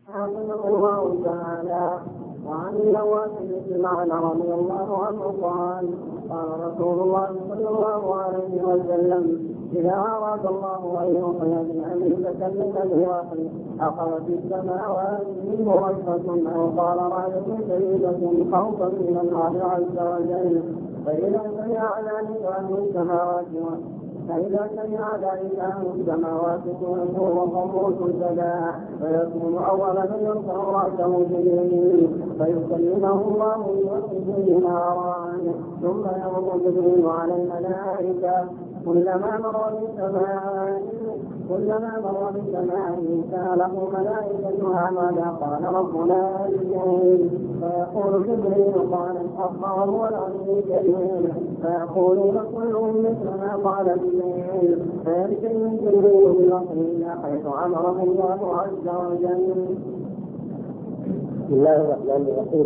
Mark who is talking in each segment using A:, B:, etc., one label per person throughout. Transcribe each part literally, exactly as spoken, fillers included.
A: رحمه الله تعالى. وعن النواس بن سمعان رضي الله عنه قال قال رسول الله صلى الله عليه وسلم: إذا أراد الله أن يحيي بأمر تكلم بوحي أخذت السماوات منه رجفة أو قال راية شديدة خوفا من الله عز وجل. فإذا سمع ذلك أهل السماوات فإذا سمع ذلك أهل السماوات كلهم وقوموا سجدا فيكون أول من يرفع رأسه جبريل فيكلمه الله بوحيه نارا ثم يمر جبريل على الملائكة كلما مر بسماء كلما مر بسماء سأله ملائكتها ماذا قال ربنا لجبريل فيقول جبريل قال الحق وهو العلي الكبير فيقولون كلهم مثل ما قال جبريل فيرسل جبريل بالوحي إلى حيث أمره الله عز وجل.
B: بسم الله الرحمن الرحيم.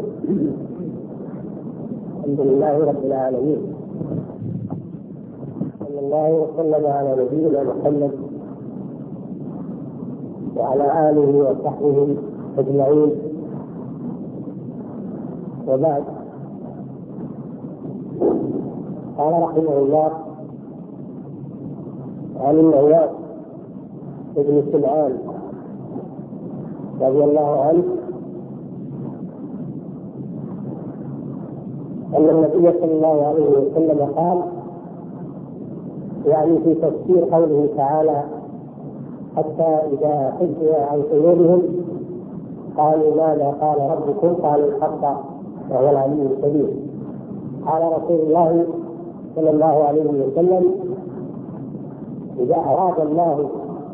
B: الحمد لله رب العالمين، صلى الله وسلم على نبينا محمد وعلى آله وصحبه أجمعين، وبعد. قال رحمه الله عن النواس بن سمعان رضي الله عنه أن النبي صلى الله عليه وسلم قال، يعني في تفسير قوله تعالى: حتى إذا حجوا عن قلوبهم قالوا ماذا قال ربكم؟ قالوا الحق وهو العلي الكبير. قال رسول الله صلى الله عليه وسلم: إذا أراد الله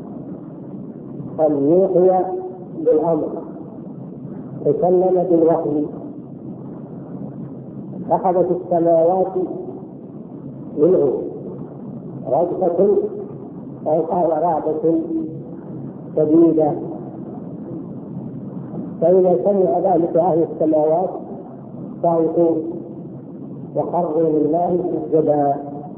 B: أن يوحي بالأمر تكلم بالوحي أخذت السماوات منه رجفة أو قال رعدة شديدة. فإذا سمع ذلك أهل السماوات صعقوا وخروا لله سجدا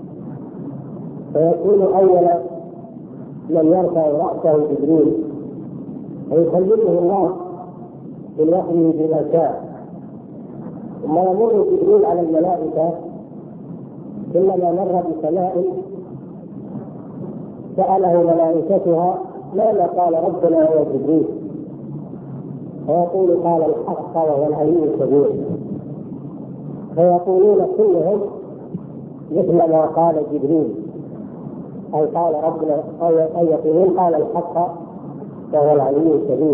B: فيكون أول من يرفع رأسه جبريل فيكلمه الله بالوحي بما شاء. ثم يمر جبريل على الملائكة كلما مر بسماء سأله ملائكتها ماذا قال ربنا يا جبريل؟ فيقول قال الحق وهو العلي الكبير. فيقولون كلهم مثل ما قال جبريل، أي قال ربنا، أي يقولون قال الحق وهو العلي الكبير.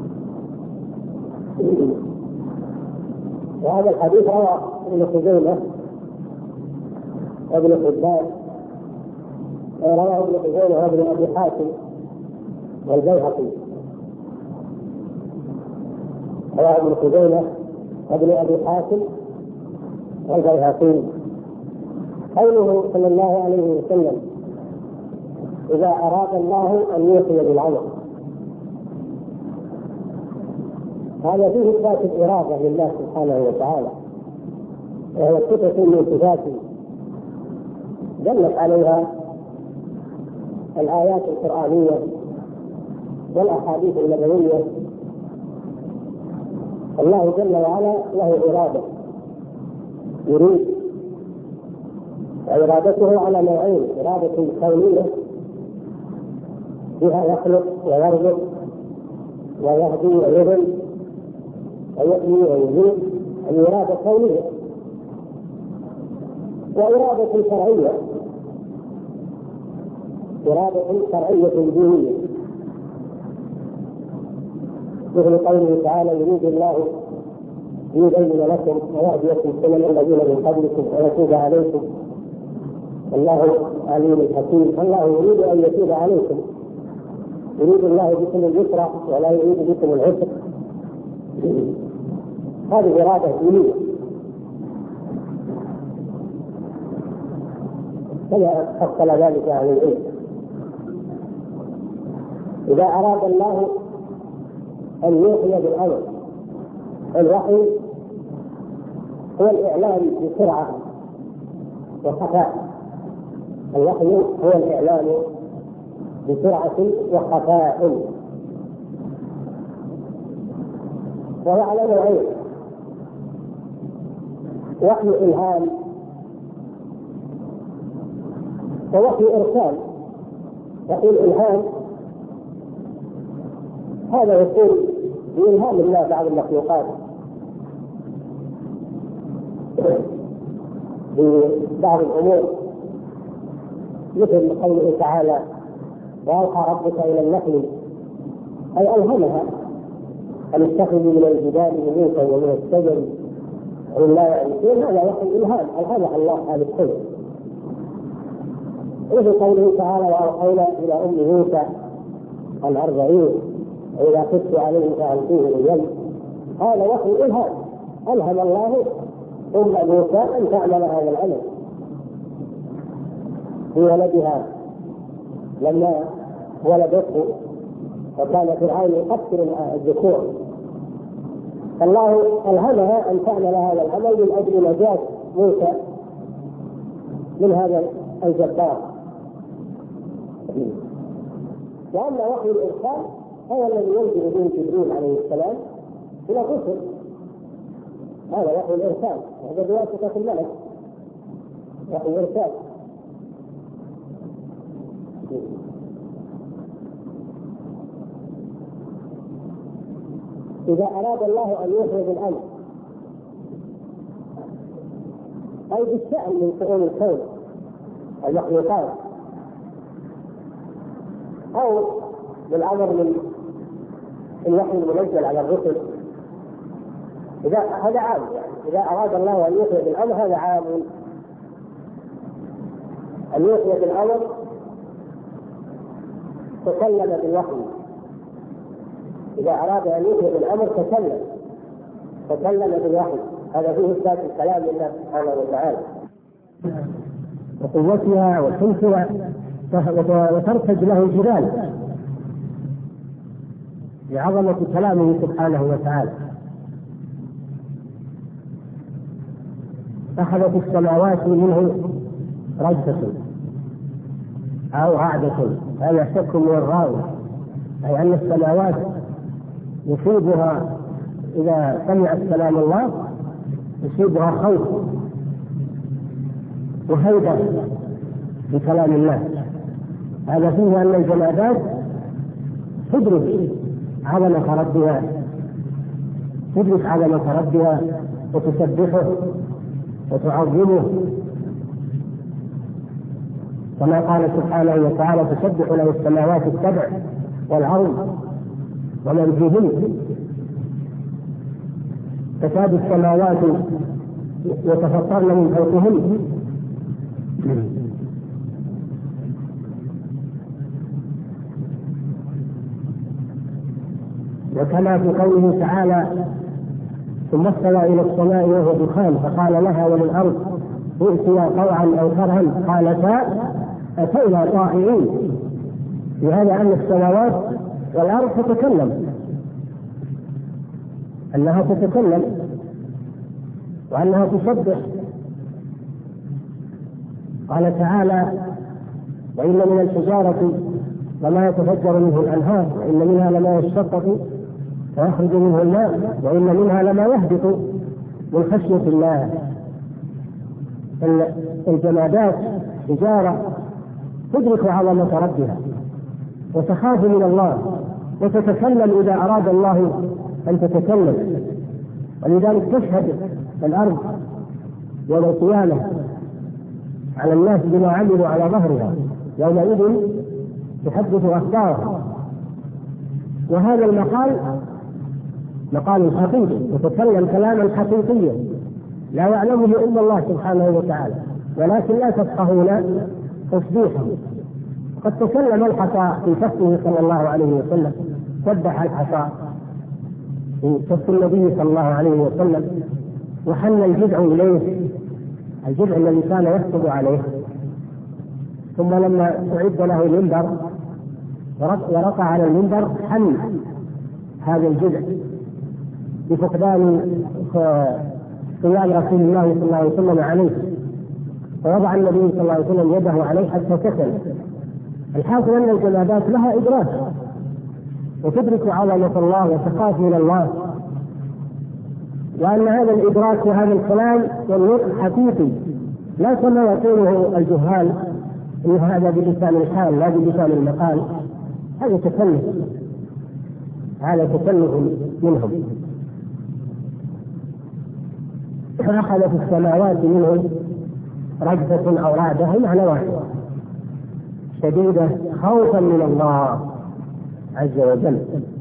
B: وهذا الحديث رواه ابن خزيمة وابن حبان، رواه ابن خزيمة وابن أبي حاتم والبيهقي. رواه ابن خزيمة وابن أبي حاتم والبيهقي. قوله صلى الله عليه وسلم: إذا أراد الله أن يوحي بالعمل، هذا فيه إثبات الإرادة لله سبحانه وتعالى، وهي صفة من صفاته دلت عليها الآيات القرآنية والأحاديث النبوية. الله جل وعلا له إرادة يريد، وإرادته على نوعين: إرادة كونية بها يخلق ويرزق ويهدي ويضل ويحيي ويميت، الإرادة كونية. وإرادة شرعية، إرادة شرعية دينية، مثل قوله تعالى: يريد الله يبين لكم ويهديكم سنن الذين من قبلكم ويتوب عليكم والله عليم حكيم. الله يريد أن يتوب عليكم، يريد الله بكم اليسر ولا يريد بكم العسر. هذه إرادة دينية. كما فصل ذلك عن العلم. إذا أراد الله أن يوحي بالأمر، الوحي هو الإعلام بسرعة وخفاء. الوحي هو الإعلام بسرعة وخفاء. وهو على نوعين: وحي إلهام ووحي إرسال. وحي الإلهام هذا يكون بإلهام الله بعض المخلوقات ببعض الأمور، مثل قوله تعالى: وأوحى ربك إلى النحل، أي ألهمها أن اتخذوا من الجبال بيوتا ومن الشجر لا يعرفون. هذا وحي إلهام، ألهمها الله هذا الشيء. مثل قوله تعالى: وأوحينا إلى أم موسى أن أرضعيه وإذا خفت عليه فألقيه اليم. هذا وحي إلهام، ألهم الله أم موسى أن تعمل هذا العمل في ولدها لما ولدته، وكان فرعون يقتل الذكور، الله ألهمها أن تعمل هذا العمل من أجل نجاة موسى من هذا الجبار. وأما وحي الإرسال هو الذي ينزل به جبريل عليه السلام إلى الرسل، هذا وحي الإرسال، وهذا بواسطة الملك، وحي الإرسال. إذا أراد الله أن يخرج الأمر أي بالشأن من شؤون الكون المخلوقات، أو بالأمر من الوحي المنزل على الرسل، إذا هذا عام، يعني إذا أراد الله أن يخرج الأمر هذا عام، أن يخرج الأمر تكلم بالوحي. إذا أراد أن يخرج الأمر تكلم تكلم بالوحي، هذا فيه إثبات الكلام لله سبحانه وتعالى وقوتها وحمسها، وترتج له الجبال لعظمة كلامه سبحانه وتعالى. أخذت السماوات منه رجفة أو رعدة، هذا شك من الراوي، أي أن السماوات يصيبها إذا سمعت كلام الله يصيبها خوف وهيبة بكلام الله. هذا فيه أن الجمادات تدرك عظمة ربها تدرك عظمة ربها وتسبحه وتعظمه، كما قال سبحانه وتعالى: تسبح له السماوات السبع والأرض ومن فيهن. تكاد السماوات يتفطرن من فوقهن. وكما في قوله تعالى: ثم استوى إلى السماء وهو دخان فقال لها وللأرض ائتيا طوعا أو كرها قالتا أتينا طائعين. بهذا أن السماوات والأرض تتكلم، أنها تتكلم وأنها تسبح. قال تعالى: وإن من الحجارة لما يتفجر منه الأنهار وإن منها لما يشقق ويخرج منه الماء وإن منها لما يهبط من خشية الله. الجمادات حجارة تدرك عظمة ربها وتخاف من الله وتتكلم إذا أراد الله أن تتكلم، ولذلك تشهد الأرض يوم القيامة على الناس بما عملوا على ظهرها، يومئذ تحدث أخبارها. وهذا المقال مقال حقيقي، يتكلم كلاما حقيقيا لا يعلمه إلا الله سبحانه وتعالى، ولكن لا تفقهون تصديقه. قد تكلم الحصى في كفه صلى الله عليه وسلم، سبح الحصى في كف النبي صلى الله عليه وسلم، وحن الجذع إليه، الجذع الذي كان يخطب عليه. ثم لما أعد له المنبر ورقى على المنبر حن هذا الجذع بفقدان قيام رسول الله صلى الله عليه وسلم عليه، فوضع النبي صلى الله عليه وسلم يده عليه حتى سكن. الحاصل أن الجمادات لها إدراك وتدرك عظمة الله وتخاف من الله وأن هذا الإدراك وهذا الكلام والنطق حقيقي، لا كما يقوله الجهال إن هذا بلسان الحال لا بلسان المقال. هذا تكلف، هذا تكلف منهم. فأخذ في السماوات منه رجفة أو رعدة معنى واحد، شديدة خوفا من الله عز وجل.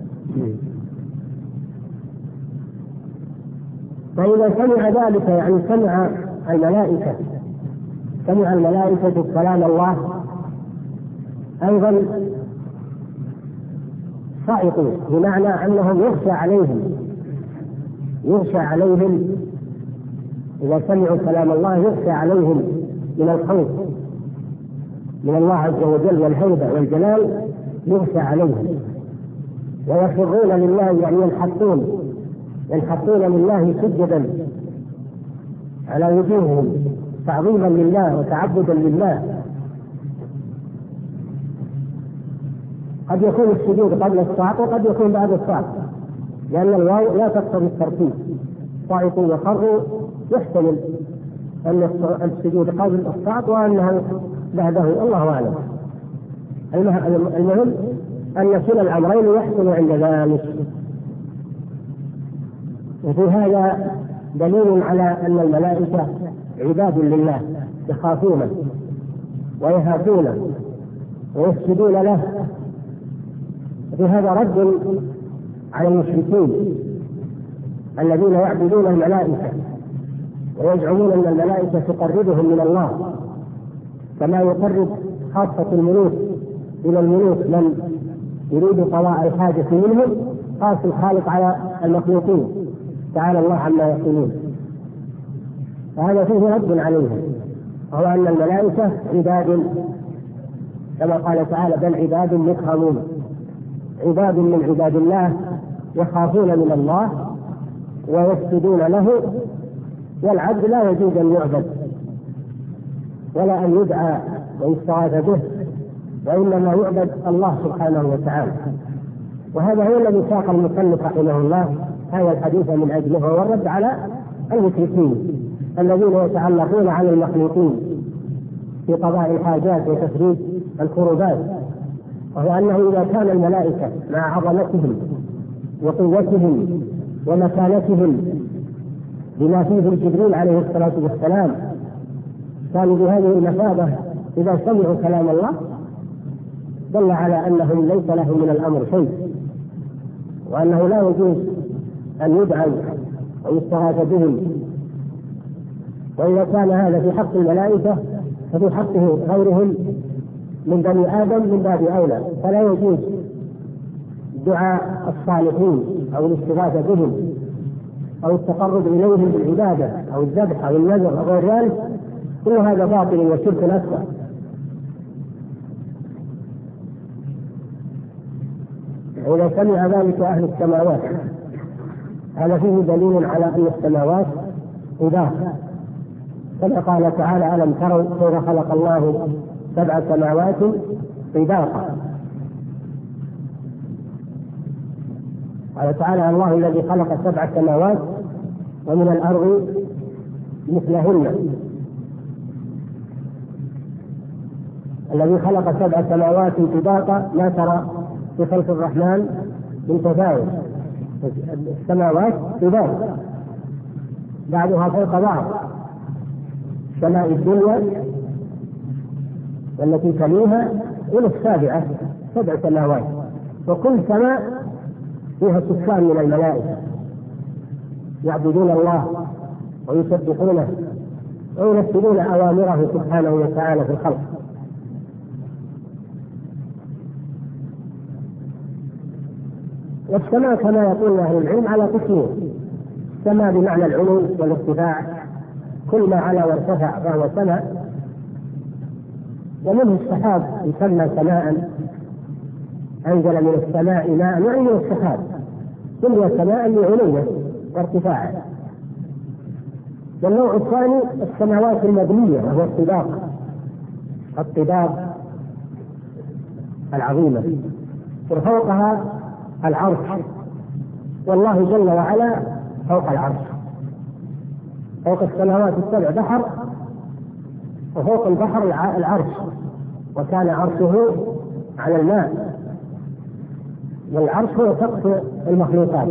B: فإذا سمع ذلك يعني سمع الملائكة سمع الملائكة كلام الله أيضا صعقوا، بمعنى أنهم يخشى عليهم يخشى عليهم إذا سمعوا كلام الله يخشى عليهم من الخوف من الله عز وجل والهيبة والجلال، يخشى عليهم ويخرون لله، يعني ينحطون ينحطون لله سجدا على وجوههم تعظيما لله وتعبدا لله. قد يكون السجود قبل الصعق وقد يكون بعد الصعق، لأن الواو لا تقتضي الترتيب. صعقوا وخروا يحتمل أن السجود قبل الصعق وأنه بعده، الله أعلم. المهم أن كلا الأمرين يحصل عند ذلك. وفي هذا دليل على أن الملائكة عباد لله يخافونه ويهابونه ويسجدون له. في هذا رد على المشركين الذين يعبدون الملائكة ويزعمون أن الملائكة تقربهم من الله كما يقرب خاصة الملوك إلى الملوك من يريد قضاء الحاجة منهم، خاص الخالق على المخلوقين تعالى الله عما يقولون. فهذا فيه رد عليهم، وهو أن الملائكة عباد كما قال تعالى بل عباد مكرمون، عباد من عباد الله يخافون من الله ويسجدون له. والعبد لا يجوز أن يعبد ولا أن يدعى ويستغاث به، وإنما يعبد الله سبحانه وتعالى. وهذا هو الذي ساق المصنف رحمه الله هذا الحديث من أجله، هو الرد على المشركين الذين يتعلقون على المخلوقين في قضاء الحاجات وتفريج الكروبات. وهو أنه إذا كان الملائكة مع عظمتهم وقوتهم ومكانتهم بما فيه جبريل عليه الصلاة والسلام كانوا بهذه المثابة إذا سمعوا كلام الله، دل على أنهم ليس لهم من الأمر شيء، وأنه لا يجوز أن يدعوا ويستغاث بهم. وإذا كان هذا في حق الملائكة ففي حقه غيرهم من بني آدم من باب أولى. فلا يجوز دعاء الصالحين أو الاستغاثة بهم أو التقرب إليهم بالعبادة أو الذبح أو النذر أو غير ذلك، كل هذا باطل وشرك أكبر. وإذا سمع ذلك أهل السماوات هذا فيه دليل على أن السماوات إضافة، كما قال تعالى ألم تروا كيف خلق الله سبع سماوات طباقا. قال تعالى الله الذي خلق سبع سماوات ومن الأرض مثلهن. الذي خلق سبع سماوات طباقا ما ترى في خلق الرحمن من تفاوت، السماوات طباق بعضها فوق بعض، سماء الدنيا والتي تليها إلى السابعة سبع سماوات، وكل سماء فيها سكان من الملائكة يعبدون الله ويسبحونه وينفذون أوامره سبحانه وتعالى في الخلق. والسماء كما يقول أهل العلم على قسمين: السماء بمعنى العلو والارتفاع، كل ما علا وارتفع فهو سماء، ومنه السحاب يسمى سماء، أنزل من السماء ماء يعني من السحاب، كل سماء لعلوه وارتفاعه. والنوع الثاني السماوات المبنية وهو الطباق، الطباق العظيمة وفوقها العرش، والله جل وعلا فوق العرش فوق السماوات السبع بحر، وفوق البحر العرش، وكان عرشه على الماء، والعرش هو سقف المخلوقات.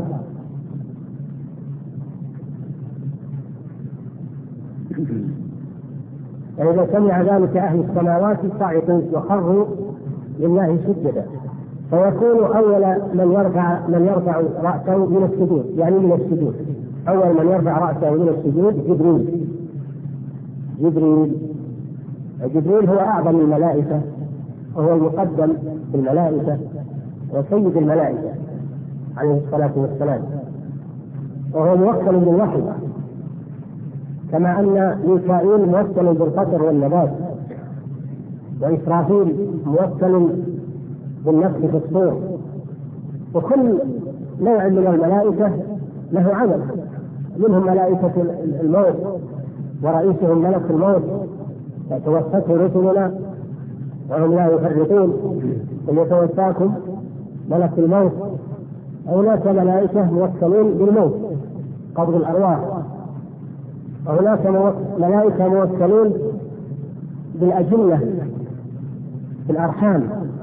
B: وإذا سمع ذلك أهل السماوات صعقوا وخروا لله سجدا، فيكون أول من يرفع من يرفع رأسه من السجود، يعني من السجود أول من يرفع رأسه من السجود جبريل. جبريل جبريل هو أعظم الملائكة، وهو المقدم في الملائكة وسيد الملائكة عليه الصلاة والسلام، وهو موكل بالوحي، كما أن ميكائيل موكل بالقطر والنبات، وإسرافيل موكل بالنفخ في الصور. وكل نوع من الملائكة له عمل، منهم ملائكة الموت ورئيسهم ملك الموت توفته رسلنا وهم لا يفرطون، إن يتوفاكم ملك الموت. هناك ملائكة موكلين بالموت قبض الأرواح، وهناك ملائكة موكلين بالأجنة في الأرحام،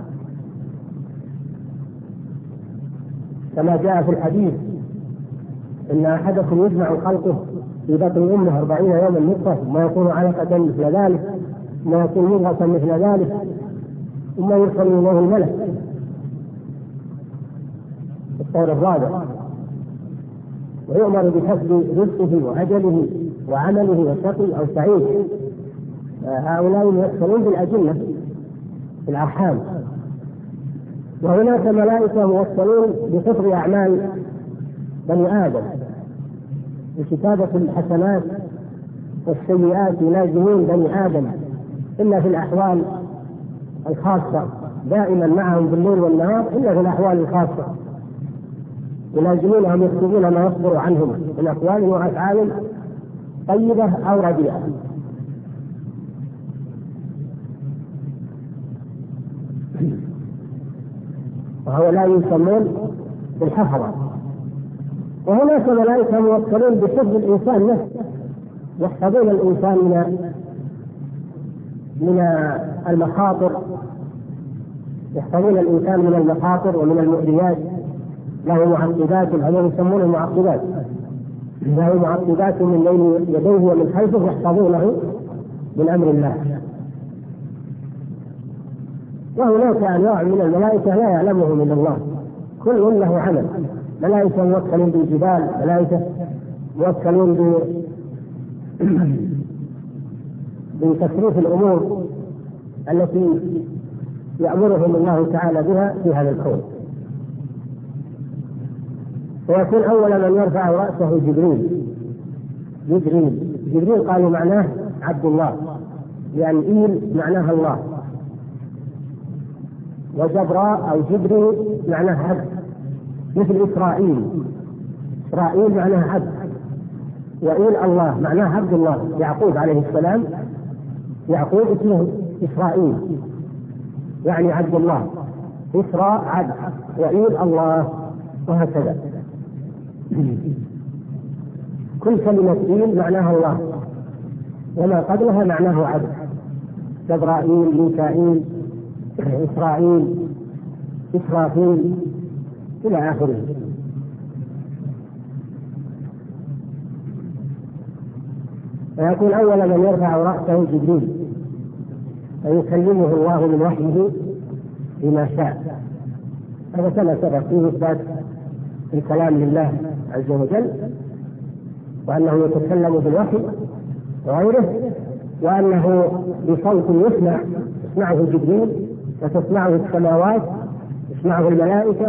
B: كما جاء في الحديث إن أحدكم يجمع خلقه في بطن أمه أربعين يوما نطفة، ما يكون علقة مثل ذلك، ما يكون مضغة مثل ذلك، ثم يرسل إليه الملك الطور الرابع، ويؤمر بحسب رزقه وأجله وعمله وشقي أو سعيد. هؤلاء يوكلون بالأجنة في الأرحام. وهناك ملائكة موكلون بحفظ أعمال بني آدم، بكتابة الحسنات والسيئات، يلازمون بني آدم إلا في الأحوال الخاصة، دائما معهم بالليل والنهار، إلا في الأحوال الخاصة يلازمونهم يكتبون ما يصدر عنهم من أقوال وأفعال طيبة أو رديئة. وهؤلاء يسمون بالحفظة. وهناك ملائكة موكلون بحفظ الإنسان نفسه، يحفظون الإنسان من من المخاطر، يحفظون الإنسان من المخاطر ومن المؤذيات. له معقبات، هذول يسمون المعقبات، له معقبات من بين يديه ومن خلفه يحفظونه من أمر الله. وهناك أنواع من الملائكة لا يعلمهم إلا الله، كل له عمل. ملائكة موكلون بالجبال، ملائكة موكلون بتصريف الأمور التي يأمرهم الله تعالى بها في هذا الكون. ويكون أول من يرفع رأسه جبريل. جبريل جبريل قالوا معناه عبد الله، يعني إيل معناها الله، وجبراء أو جبريل معناه عبد، مثل إسرائيل. إسرائيل معناه عبد، وإيل الله معناه عبد الله. يعقوب عليه السلام، يعقوب اسمه إسرائيل يعني عبد الله، إسراء عبد، وإيل الله، وهكذا. كل كلمة إيل معناها الله، وما قبلها معناه عبد. جبرائيل، ميكائيل، إسرائيل، إسرافيل، إلى آخره. ويكون أول من يرفع رأسه جبريل، فيكلمه الله من وحيه بما شاء. هذا كما سبق فيه إثبات الكلام لله عز وجل، وأنه يتكلم بالوحي وغيره، وأنه بصوت يسمع، يسمعه جبريل وتسمعه السماوات، يسمعه الملائكة.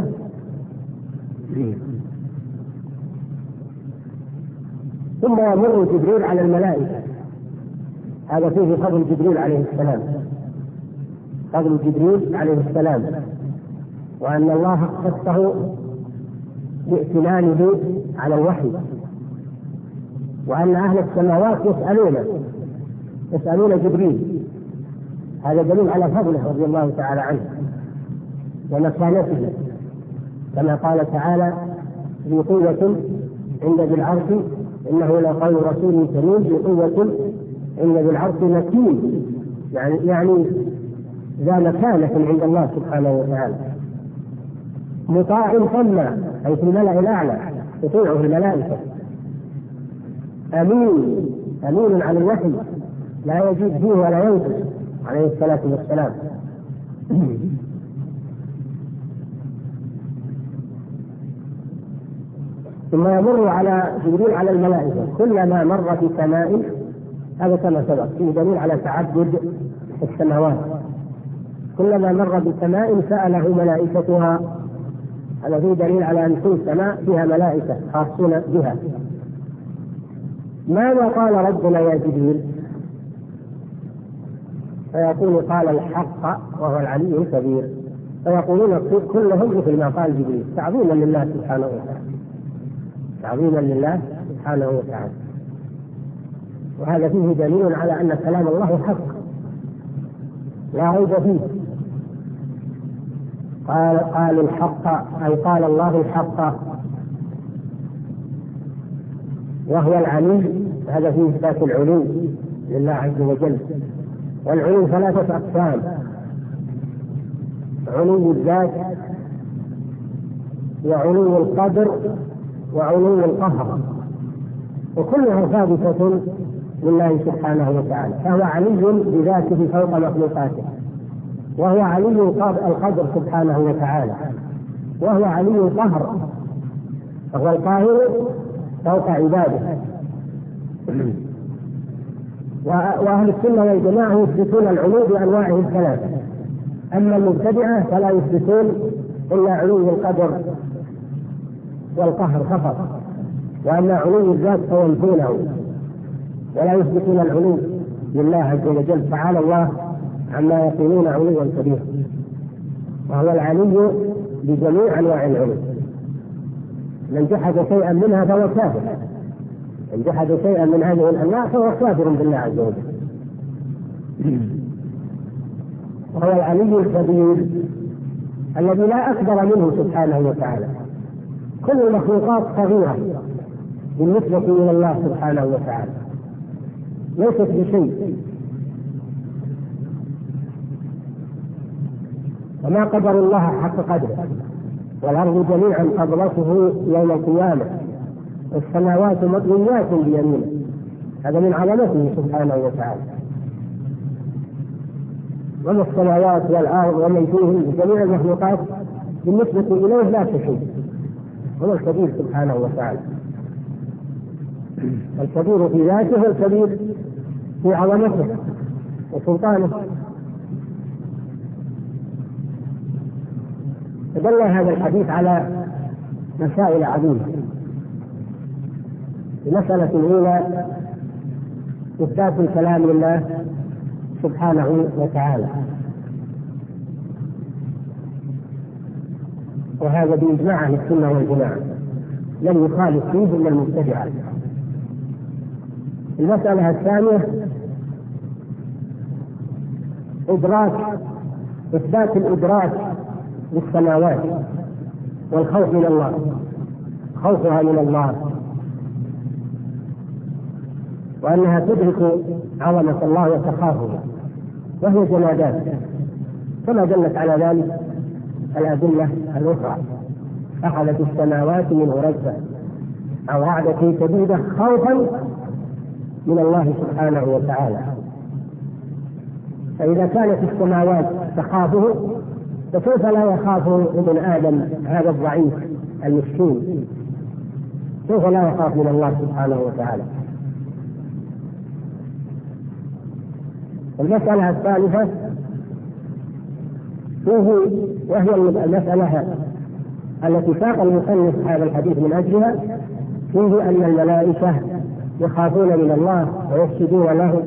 B: ثم يمر جبريل على الملائكة. هذا فيه فضل جبريل عليه السلام، فضل جبريل عليه السلام، وأن الله خصه بائتمانه على الوحي، وأن أهل السماوات يسألونه يسألون جبريل. هذا دليل على فضله رضي الله تعالى عنه ومكانته، كما قال تعالى: ذي قوة عند ذي العرش إنه لقول رسول كريم ذي قوة عند ذي العرش مكين، يعني يعني ذا مكانة عند الله سبحانه وتعالى، مطاع ثم أي في الملأ الأعلى تطيعه الملائكة، أمين أمين على الوحي لا يزيد فيه ولا ينقص عليه الصلاة والسلام. ثم يمر على جبريل على الملائكة كلما مر في سماء، هذا كما سبق فيه دليل على تعدد السماوات، كلما مر بسماء سأله ملائكتها، هذا فيه دليل على أن كل سماء فيها ملائكة خاصون بها. ماذا قال ربنا يا جبريل؟ فيقول قال الحق وهو العلي الكبير، فيقولون كلهم مثل ما قال جبريل تعظيما لله سبحانه وتعالى، تعظيما لله سبحانه وتعالى. وهذا فيه دليل على أن كلام الله حق لا ريب فيه. قال قال الحق أي قال الله الحق وهو العلي، هذا فيه إثبات العلو لله عز وجل. والعلو ثلاثة أقسام: علو الذات، وعلو القدر، وعلو القهر، وكلها ثابتة لله سبحانه وتعالى. فهو علي بذاته فوق مخلوقاته، وهو علي القدر سبحانه وتعالى، وهو علي القهر، وهو القاهر فوق عباده. وأهل السنة والجماعة يثبتون العلو بأنواعه الثلاثة، أما المبتدعة فلا يثبتون إلا علو القدر والقهر فقط، وأما علو الذات فينفونه ولا يثبتون العلو لله عز وجل. تعالى الله عما يقولون علوا كبيرا، وهو العلي بجميع أنواع العلو. من جحد شيئا منها فهو كافر، من جحد شيئا من هذه الأنواع فهو كافر بالله عز وجل. وهو العلي الكبير الذي لا أكبر منه سبحانه وتعالى. كل المخلوقات صغيرة بالنسبة إلى الله سبحانه وتعالى، ليست بشيء. وما قدر الله حق قدره، والأرض جميعا قبضته يوم القيامة، والسماوات مطويات بيمينه، هذا من عظمته سبحانه وتعالى. وما السماوات والأرض ومن فيهن جميع المخلوقات بالنسبة إليه لا شيء، هو الكبير سبحانه وتعالى، الكبير في ذاته والكبير في عظمته وسلطانه. فدل هذا الحديث على مسائل عظيمة. المسألة الأولى إثبات الكلام لله سبحانه وتعالى، وهذا بإجماع أهل السنة والجماعة، لم يخالف فيه إلا المبتدعة. المسألة الثانية إدراك إثبات الإدراك للسماوات والخوف من الله، خوفها من الله، وأنها تدرك عظمة الله وتخافه، وهي جمادات كما دلت على ذلك الأدلة الأخرى. أخذت السماوات منه رجفة أو رعدة شديدة خوفا من الله سبحانه وتعالى. فإذا كانت السماوات تخافه فكيف لا يخاف ابن آدم هذا الضعيف المسكين؟ كيف لا يخاف من الله سبحانه وتعالى؟ المسألة الثالثة فيه، وهي المسألة التي ساق المصنف هذا الحديث من أجلها، فيه أن الملائكة يخافون من الله ويسجدون له،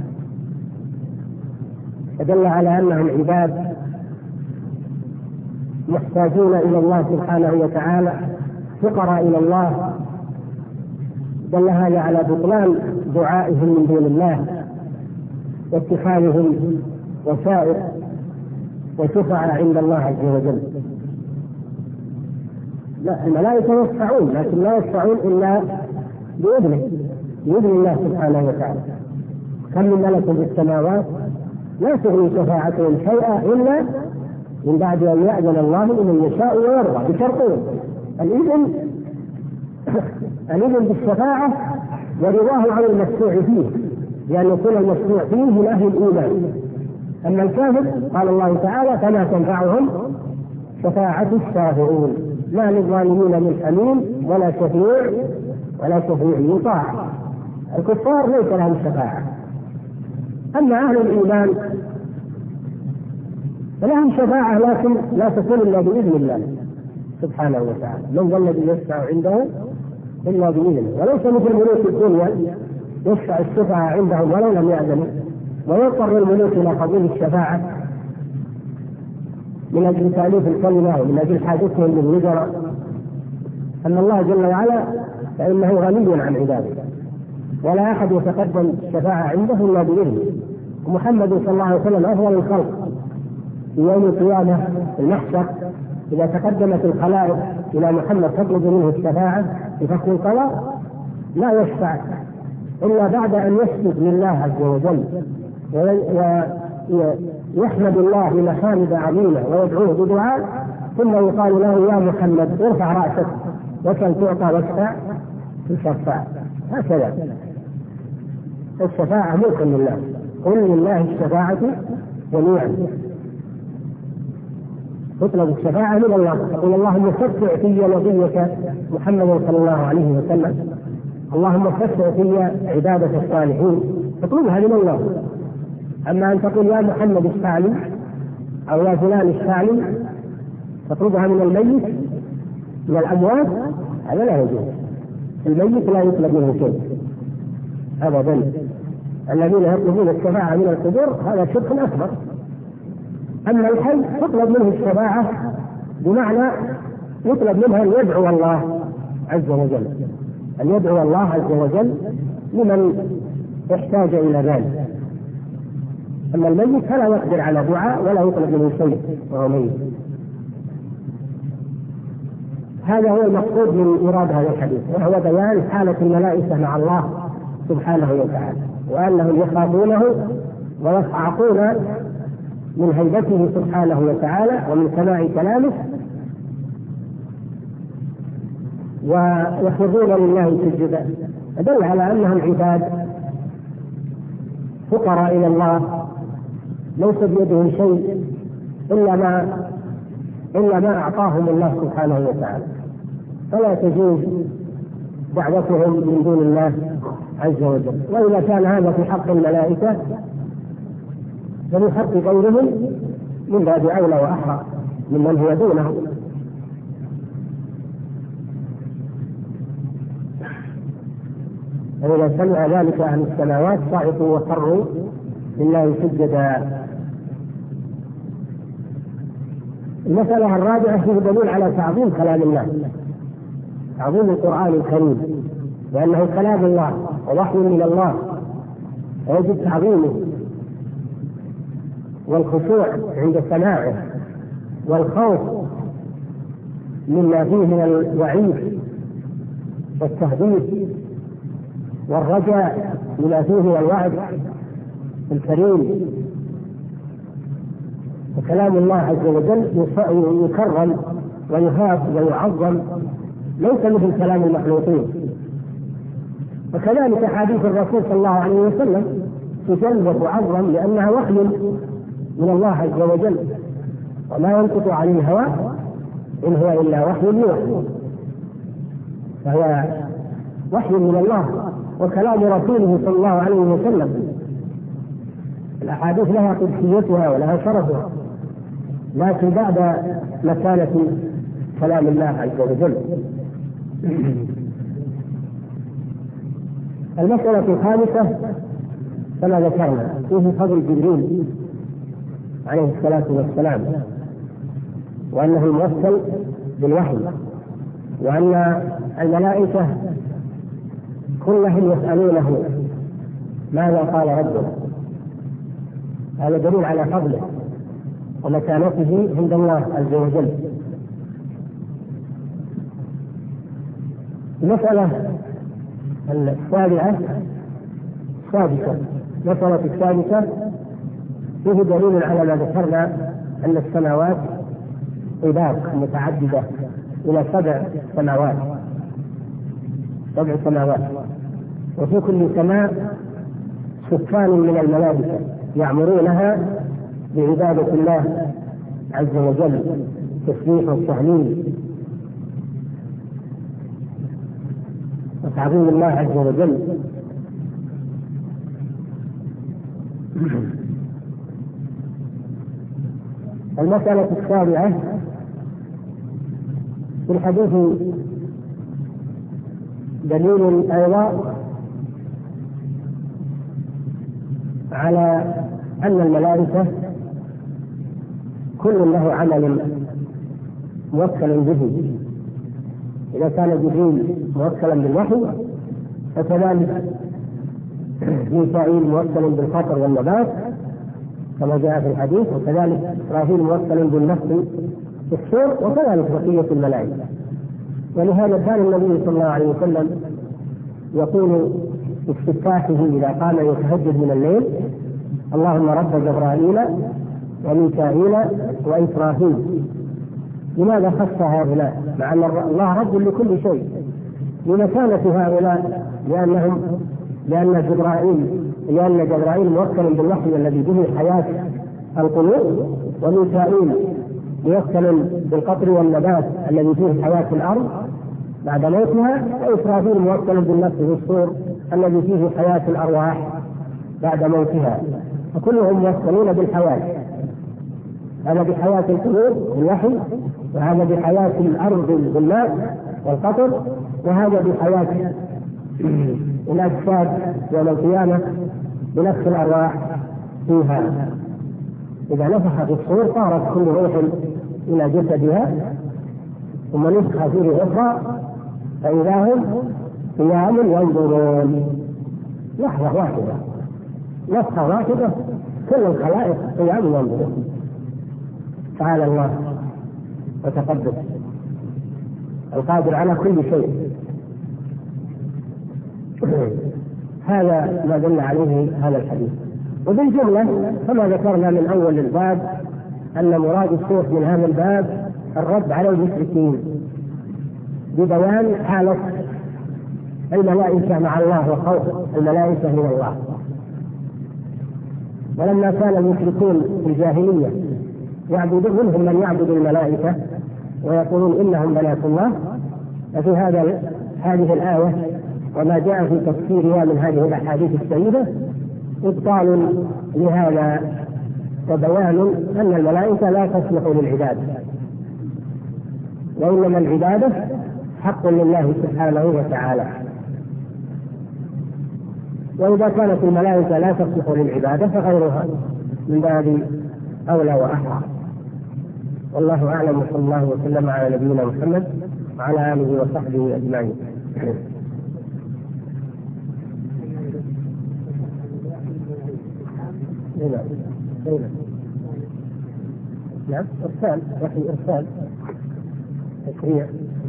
B: فدل على أنهم عباد محتاجون إلى الله سبحانه وتعالى، فقراء إلى الله. دل هذا على بطلان دعائهم من دون الله واتخاذهم وسائط وشفعاء عند الله عز وجل. لا، الملائكة يشفعون، لكن لا يشفعون إلا بإذنه بإذن الله سبحانه وتعالى. كم من ملك في السماوات لا تغني شفاعتهم شيئا إلا من بعد أن يأذن الله لمن يشاء ويرضى بشرطين: الإذن الإذن بالشفاعة ورضاه عن المشروع فيه، لأن يكون المشروع فيه من أهل الإيمان. أما الكافر قال الله تعالى: فما تنفعهم شفاعة الشافعين، ما للظالمين من حميم ولا شفيع ولا شفيع يطاع. الكفار ليس لهم شفاعة. أما أهل الإيمان فلهم شفاعة، لكن لا تكون إلا بإذن الله سبحانه وتعالى. من ذا الذي يشفع عنده إلا بإذنه، وليس مثل ملوك الدنيا يشفع الشفاعة عندهم ولو لم يأذنوا، ويضطر الملوك إلى قبول الشفاعة من أجل تأليف الكلمة ومن أجل حاجتهم للوزراء. أما الله جل وعلا فإنه غني عن عباده، ولا أحد يتقدم الشفاعة عنده إلا بإذنه. ومحمد صلى الله عليه وسلم أفضل الخلق في يوم القيامة في المحشر، إذا تقدمت الخلائق إلى محمد تطلب منه الشفاعة في فك القضاء لا يشفع إلا بعد أن يسجد لله عز وجل ويحمد الله بمحامد عظيمة ويدعوه بدعاء، ثم يقال له: يا محمد ارفع رأسك وسل تعطى واشفع تشفع. هكذا الشفاعة ملك لله، قل لله الشفاعة جميعا. تطلب الشفاعة من الله، تقول: اللهم شفع في نبيك محمد صلى الله عليه وسلم، اللهم شفع في عبادة الصالحين، تطلبها من الله. أما أن تقول: يا محمد اشفع لي أو يا فلان اشفع لي، تطلبها من الميت من الأموات، هذا لا يجوز. الميت لا يطلب منه شيء أبدا. الذين يطلبون الشفاعة من القبور هذا شرك أكبر. أما الحي تطلب منه الشفاعة بمعنى يطلب منه أن يدعو الله عز وجل، أن يدعو الله عز وجل لمن يحتاج إلى ذلك. أما الميت فلا يقدر على دعاء ولا يطلب منه شيء وهو ميت. هذا هو المقصود من إيراد هذا الحديث، وهو بيان حالة الملائكة مع الله سبحانه وتعالى، وأنهم يخافونه ويصعقون من هيبته سبحانه وتعالى ومن سماع كلامه، ويخرجون لله سجدا. دل على أنهم عباد فقراء إلى الله، ليس بيدهم شيء إلا ما إلا ما أعطاهم الله سبحانه وتعالى، فلا تجوز دعوتهم من دون الله عز وجل. وإذا كان هذا في حق الملائكة ففي حق غيرهم من باب أولى وأحرى ممن هو دونه. وإذا سمع ذلك أهل السماوات صعقوا وخروا لله سجدا. المسألة الرابعة فيه دليل على تعظيم كلام الله، تعظيم القرآن الكريم، لأنه كلام الله ووحي من الله، ويجب تعظيمه والخشوع عند سماعه والخوف مما فيه من الوعيد والتهديد والرجاء مما فيه من الوعد الكريم. وكلام الله عز وجل يكرم ويهاب ويعظم، ليس مثل كلام المخلوقين. وكذلك حديث الرسول صلى الله عليه وسلم تجلب وعظم لأنها وحي من الله عز وجل، وما ينطق عن الهوى إن هو إلا وحي يوحى، فهو وحي من الله. وكلام رسوله صلى الله عليه وسلم الأحاديث لها قدسيتها ولها شرفها، لكن بعد مكانة كلام الله عز وجل. المسألة الخامسة كما ذكرنا فيه فضل جبريل عليه الصلاة والسلام، وأنه موصل بالوحي، وأن الملائكة كلهم يسألونه ماذا قال ربنا. هذا دليل على فضله ومكانته عند الله عز وجل. المسألة السابعة السادسة، المسألة السادسة فيه دليل على ما ذكرنا أن السماوات طباق متعددة إلى سبع سماوات سبع سماوات وفي كل سماء سكان من الملائكة يعمرونها بعبادة الله عز وجل، تسبيح والتهليل وتعظيم الله عز وجل. المسألة السابعة في الحديث دليل أيضا على أن الملائكة كل له عمل موكل به. إذا كان جبريل موكلا بالوحي فكذلك ميكائيل موكل بالخطر والنبات كما جاء في الحديث، وكذلك إسرافيل موكل بالنفس في الصور، وكذلك بقية الملائكة. ولهذا كان النبي صلى الله عليه وسلم يقول في استفتاحه إذا قام يتهجد من الليل: اللهم رب جبرائيل وميكائيل وإسرافيل. لماذا خص هؤلاء مع أن الله رب لكل شيء؟ لمكانة هؤلاء، لأنهم لأن جبرائيل لأن جبرائيل موكل بالوحي الذي به حياة القلوب، وميكائيل موكل بالقطر والنبات الذي فيه حياة الأرض بعد موتها، وإسرافيل موكل بالنفس بالصور الذي فيه حياة الأرواح بعد موتها. فكلهم موكلون بالحياة، هذا بحياة القلوب بالوحي، وهذا بحياة الأرض بالماء والقطر، وهذا بحياة الأجساد يوم القيامة بنفس الأرواح فيها. إذا نفخ في الصور صارت كل روح إلى جسدها، ثم نفخ فيه أخرى فإذا هم قيام ينظرون. لحظة واحدة، نفخة واحدة، كل الخلائق قيام ينظرون. تعالى الله وتقدس القادر على كل شيء. هذا ما دل عليه هذا الحديث. وبالجملة كما ذكرنا من أول الباب أن مراد الشيخ من هذا الباب الرد على المشركين ببيان حالة الملائكة مع الله وخوف الملائكة من الله. ولما كان المشركون في الجاهلية يعبدون، منهم من يعبد الملائكة ويقولون إنهم بنات الله، ففي هذا هذه الآية وما جاء في تفسيرها من هذه الأحاديث السيدة إبطال لهذا وبيان أن الملائكة لا تصلح للعبادة، وإنما العبادة حق لله سبحانه وتعالى. وإذا كانت الملائكة لا تصلح للعبادة فغيرها من باب أولى وأحرى. والله أعلم، وصلى الله وسلم على نبينا محمد وعلى آله وصحبه أجمعين. نعم، إرسال وحي إرسال تشريع.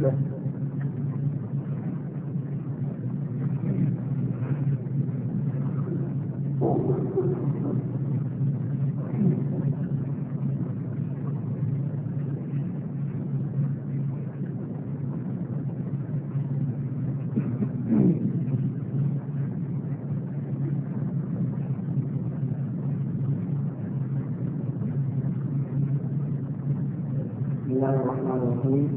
A: بسم الله الرحمن الرحيم.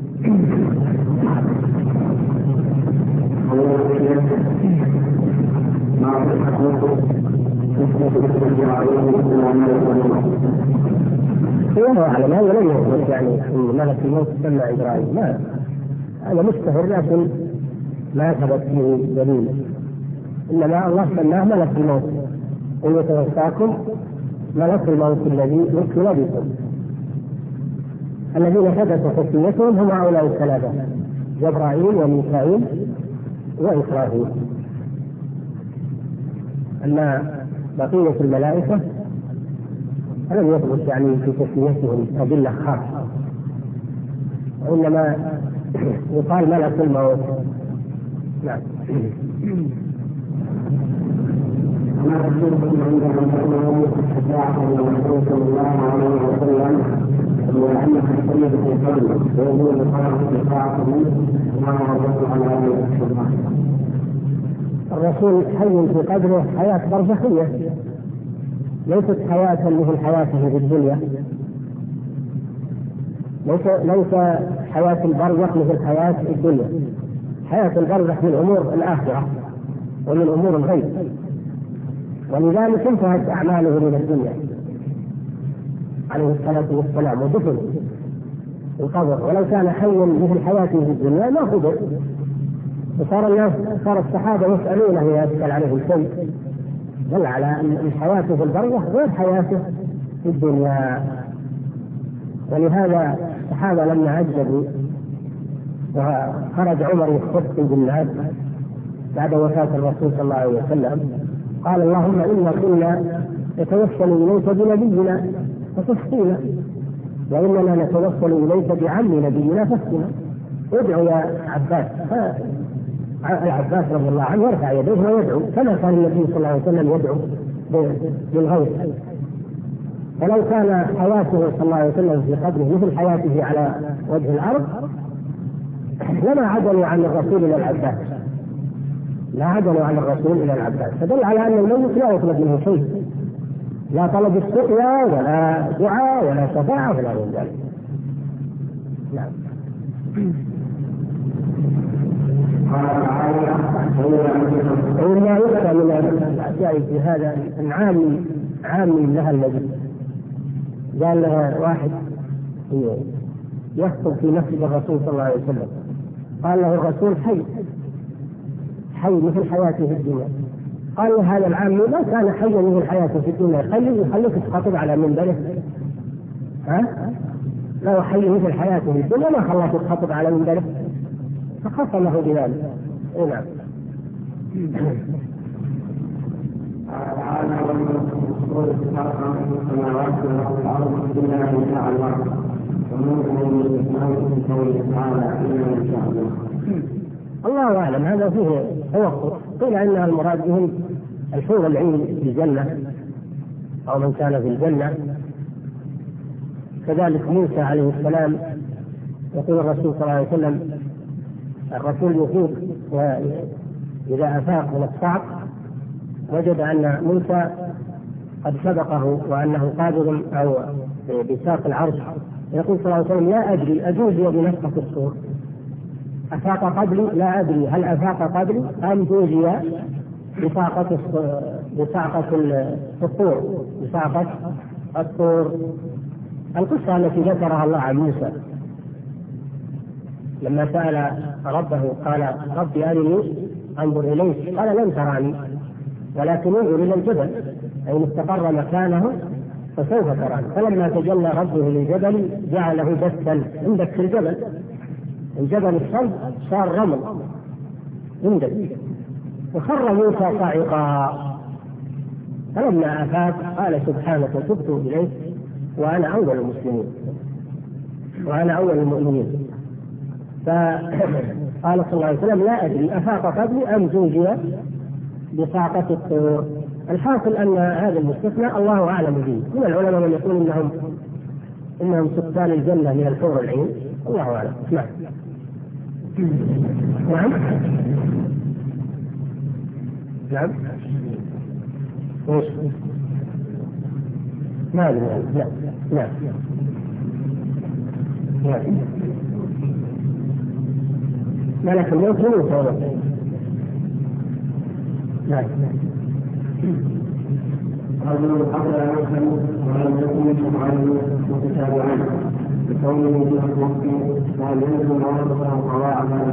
B: الله أعلم، هذا لم يثبت يعني ملك الموت سمى إبراهيم، ما هذا مشتهر لكن ما ثبت فيه دليل، إنما الله سماه ملك الموت. إن يتوفاكم ملك الموت الذي وكل بكم. الذين ثبت خصوصيتهم هم هؤلاء الثلاثة: جبرائيل وميكائيل وإسرافيل. أما بقية الملائكة فلم يثبت يعني في تسميتهم أدلة خاصة، وإنما يقال ملك الموت نعم.
A: ما تشركون عندما تكونوا الشفاعة للرسول صلى الله عليه وسلم وأنه يستند في قلبه ويقول لقاء شفاعته ما وردت على هذه الشفاعة.
B: الرسول حي في قدره حياة برزخية، ليست حياة مثل حياته في الدنيا، ليس ليس حياة البرزخ مثل حياة الدنيا. حياة البرزخ من أمور الآخرة ومن أمور الغيب، ولذلك انتهت أعماله من الدنيا عليه الصلاة والسلام ودفن في القبر. ولو كان حيا مثل حياته في الدنيا ما قبر. وصار الناس صار الصحابة يسألونه ويسأل عليه شيء، دل على أن حياته في البرزخ غير حياته في الدنيا. ولهذا الصحابة لما عجبوا وخرج عمر يستفتي بالناس بعد وفاة الرسول صلى الله عليه وسلم قال اللهم إنا كنا نتوسل إليك بنبينا فتفتينا، وإننا نتوسل إليك بعم نبينا فافتنا، ادعو يا عباس. العباس رضي الله عنه يرفع يديه ويدعو كما كان النبي صلى الله عليه وسلم يدعو بالغيث. فلو كان حياته صلى الله عليه وسلم في قبره مثل حياته على وجه الأرض لما عدلوا عن الرسول إلى العباس، لا عدلوا عن الرسول إلى العباس. فدل على أن الميت لا يطلب منه شيء، لا طلب السقيا ولا دعاء ولا شفاعة ولا غير ذلك. نعم. وما يخشى من الأشياء في هذا عام عام لها النبي. قال لها واحد يخطب في مسجد الرسول صلى الله عليه وسلم، قال له الرسول حي حي مثل حياته في الدنيا. قال له هذا العام ما كان حيا مثل حياته في الدنيا، خليه يخليك تخطب على منبره. ها لو حي مثل حياته في الدنيا ما خلاك تخطب على منبره، فخصمه بذلك. اي نعم. الله أعلم، هذا فيه توقف. قيل إنها المراد بهم الحور العين في الجنة أو من كان في الجنة. كذلك موسى عليه السلام يقول الرسول صلى الله عليه وسلم الرسول يفيق وإذا أفاق من الصعق وجد أن موسى قد سبقه وأنه قادر أو بساق العرش، يقول صلى الله عليه وسلم لا أدري أجوزي بنفخة الصور، أفاق قبلي لا أدري هل أفاق قبلي أم جوزي بساقة بساقة الطور بساقة الطور. القصة التي ذكرها الله عن موسى لما سأل ربه قال ربي أرني أنظر إليك، قال لن تراني ولكن انظر إلى الجبل أي استقر مكانه فسوف تراني. فلما تجلى ربه للجبل جعله دكا عندك في الجبل، الجبل الصلب صار رمل عندك، وخر موسى صاعقا. فلما أفاق قال سبحانك تبت إليك وأنا أول المسلمين وأنا أول المؤمنين. فقال صلى الله عليه وسلم لا أدري أفاق قبلي أم زوجي بساقة الطور. الحاصل أن هذا المستثنى الله أعلم به. من العلماء من يقول إنهم إنهم سكان الجنة من الحور العين، الله أعلم. نعم. نعم نعم ايش ما ادري. لا لا لا ملك الموت هو صوره. لا
A: رجل قبل أن يفهم ولم يكن يفعل متتابعا بكونه في الوقت وهل يلزم عرضه قواعد.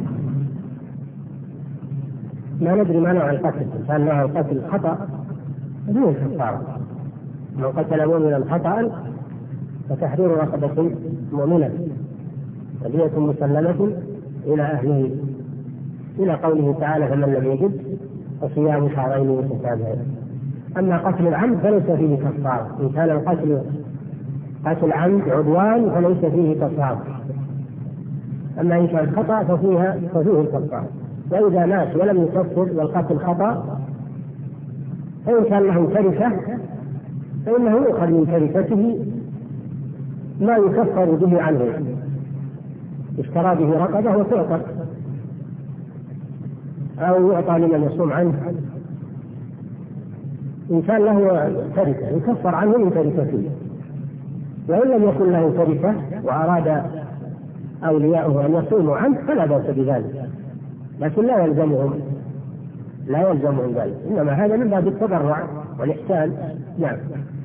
B: ما ندري ما نوع القتل، كان نوع القتل خطأ بدون كفارة. لو قتل مؤمنا خطأ فتحرير رقبة مؤمنة ودية مسلمة إلى أهله، إلى قوله تعالى فمن لم يجد فصيام شهرين متتابعين. أما قتل العمد فليس فيه كفارة، إن كان القتل قتل عمد عدوان فليس فيه كفارة، أما إن كان خطأ ففيها ففيه الكفارة. وإذا مات ولم يكفر والقتل خطأ فإن كان له تركة فإنه يؤخذ من تركته ما يكفر به عنه، اشترى به رقبة وتعتق، أو يعطى لمن يصوم عنه. إن كان له تركة يكفر عنه من تركته، وإن لم يكن له تركة وأراد أولياؤه أن يصوموا عنه فلا بأس بذلك، لكن لا يلزمهم لا يلزمهم ذلك، إنما هذا من باب التبرع والإحسان. نعم.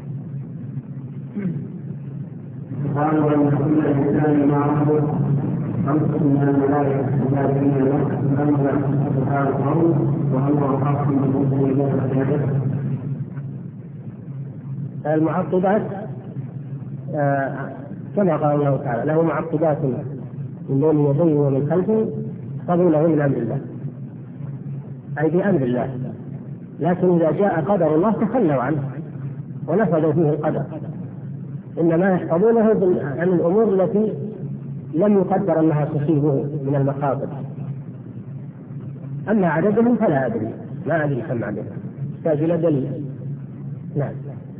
A: قال وإن كل إنسان معه خمس من الملائكة الذين أنزل سبحانه القول وهو خاص بالمسلمين.
B: المعقبات آه كما قال الله تعالى له معقبات من بين يديه ومن خلفه قبوله من أمر الله، أي بأمر الله، لكن إذا جاء قدر الله تخلوا عنه ونفذوا فيه القدر، إنما يحفظونه عن الأمور التي لم يقدر أنها تصيبه من المخاطر. أما عددهم فلا أدري، ما أدري كم عددهم، يحتاج إلى دليل. نعم.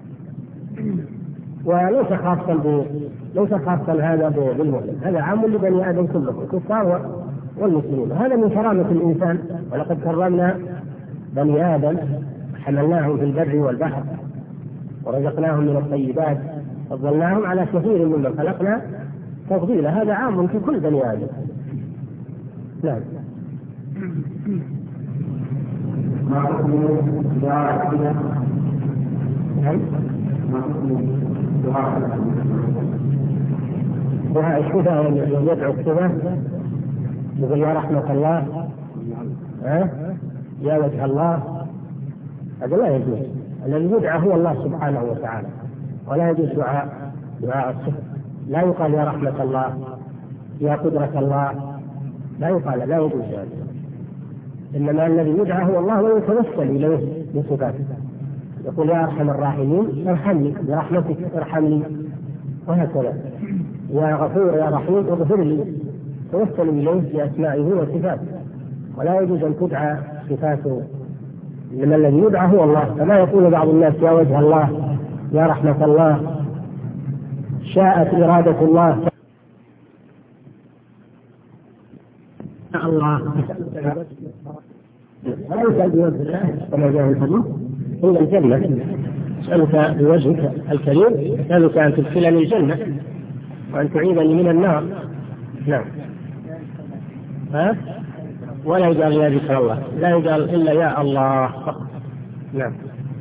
B: وليس خاصا ب... ليس خاصا هذا بالمؤمن، هذا عام لبني آدم كلهم الكفار والمسلمين. هذا من كرامة الإنسان، ولقد كرمنا بني آدم حملناهم في البر والبحر ورزقناهم من الطيبات فضلناهم على كثير ممن خلقنا تفضيلا. هذا عام في كل بني آدم. نعم.
A: ما حكم دعاء كذا؟
B: نعم.
A: ما حكم دعاء
B: دعاء الشفاء يدعو الشفاء يقول يا رحمة الله، ها يا وجه الله، هذا لا يجوز. الذي يدعى هو الله سبحانه وتعالى، ولا يجوز دعاء دعاء الشفاء. لا يقال يا رحمة الله، يا قدرة الله، لا يقال، لا يجوز ذلك. إنما الذي يدعى هو الله ويتوسل إليه بصفاته، يقول يا أرحم الراحمين ارحمني برحمتك ارحمني، وهكذا يا غفور يا رحيم اغفر لي، توسل إليه بأسمائه وصفاته. ولا يجوز أن تدعى صفاته، إنما الذي يدعى هو الله. فما يقول بعض الناس يا وجه الله، يا رحمة الله، شاءت إرادة الله، الله لا يسأل بوجه الله كما جاء الحديث إلا الجنة. أسألك بوجهك الكريم، أسألك أن تدخلني الجنة وأن تعيذني من النار. نعم. ها؟ ولا يقال يا ذكر الله، لا يقال إلا يا الله فقط. نعم.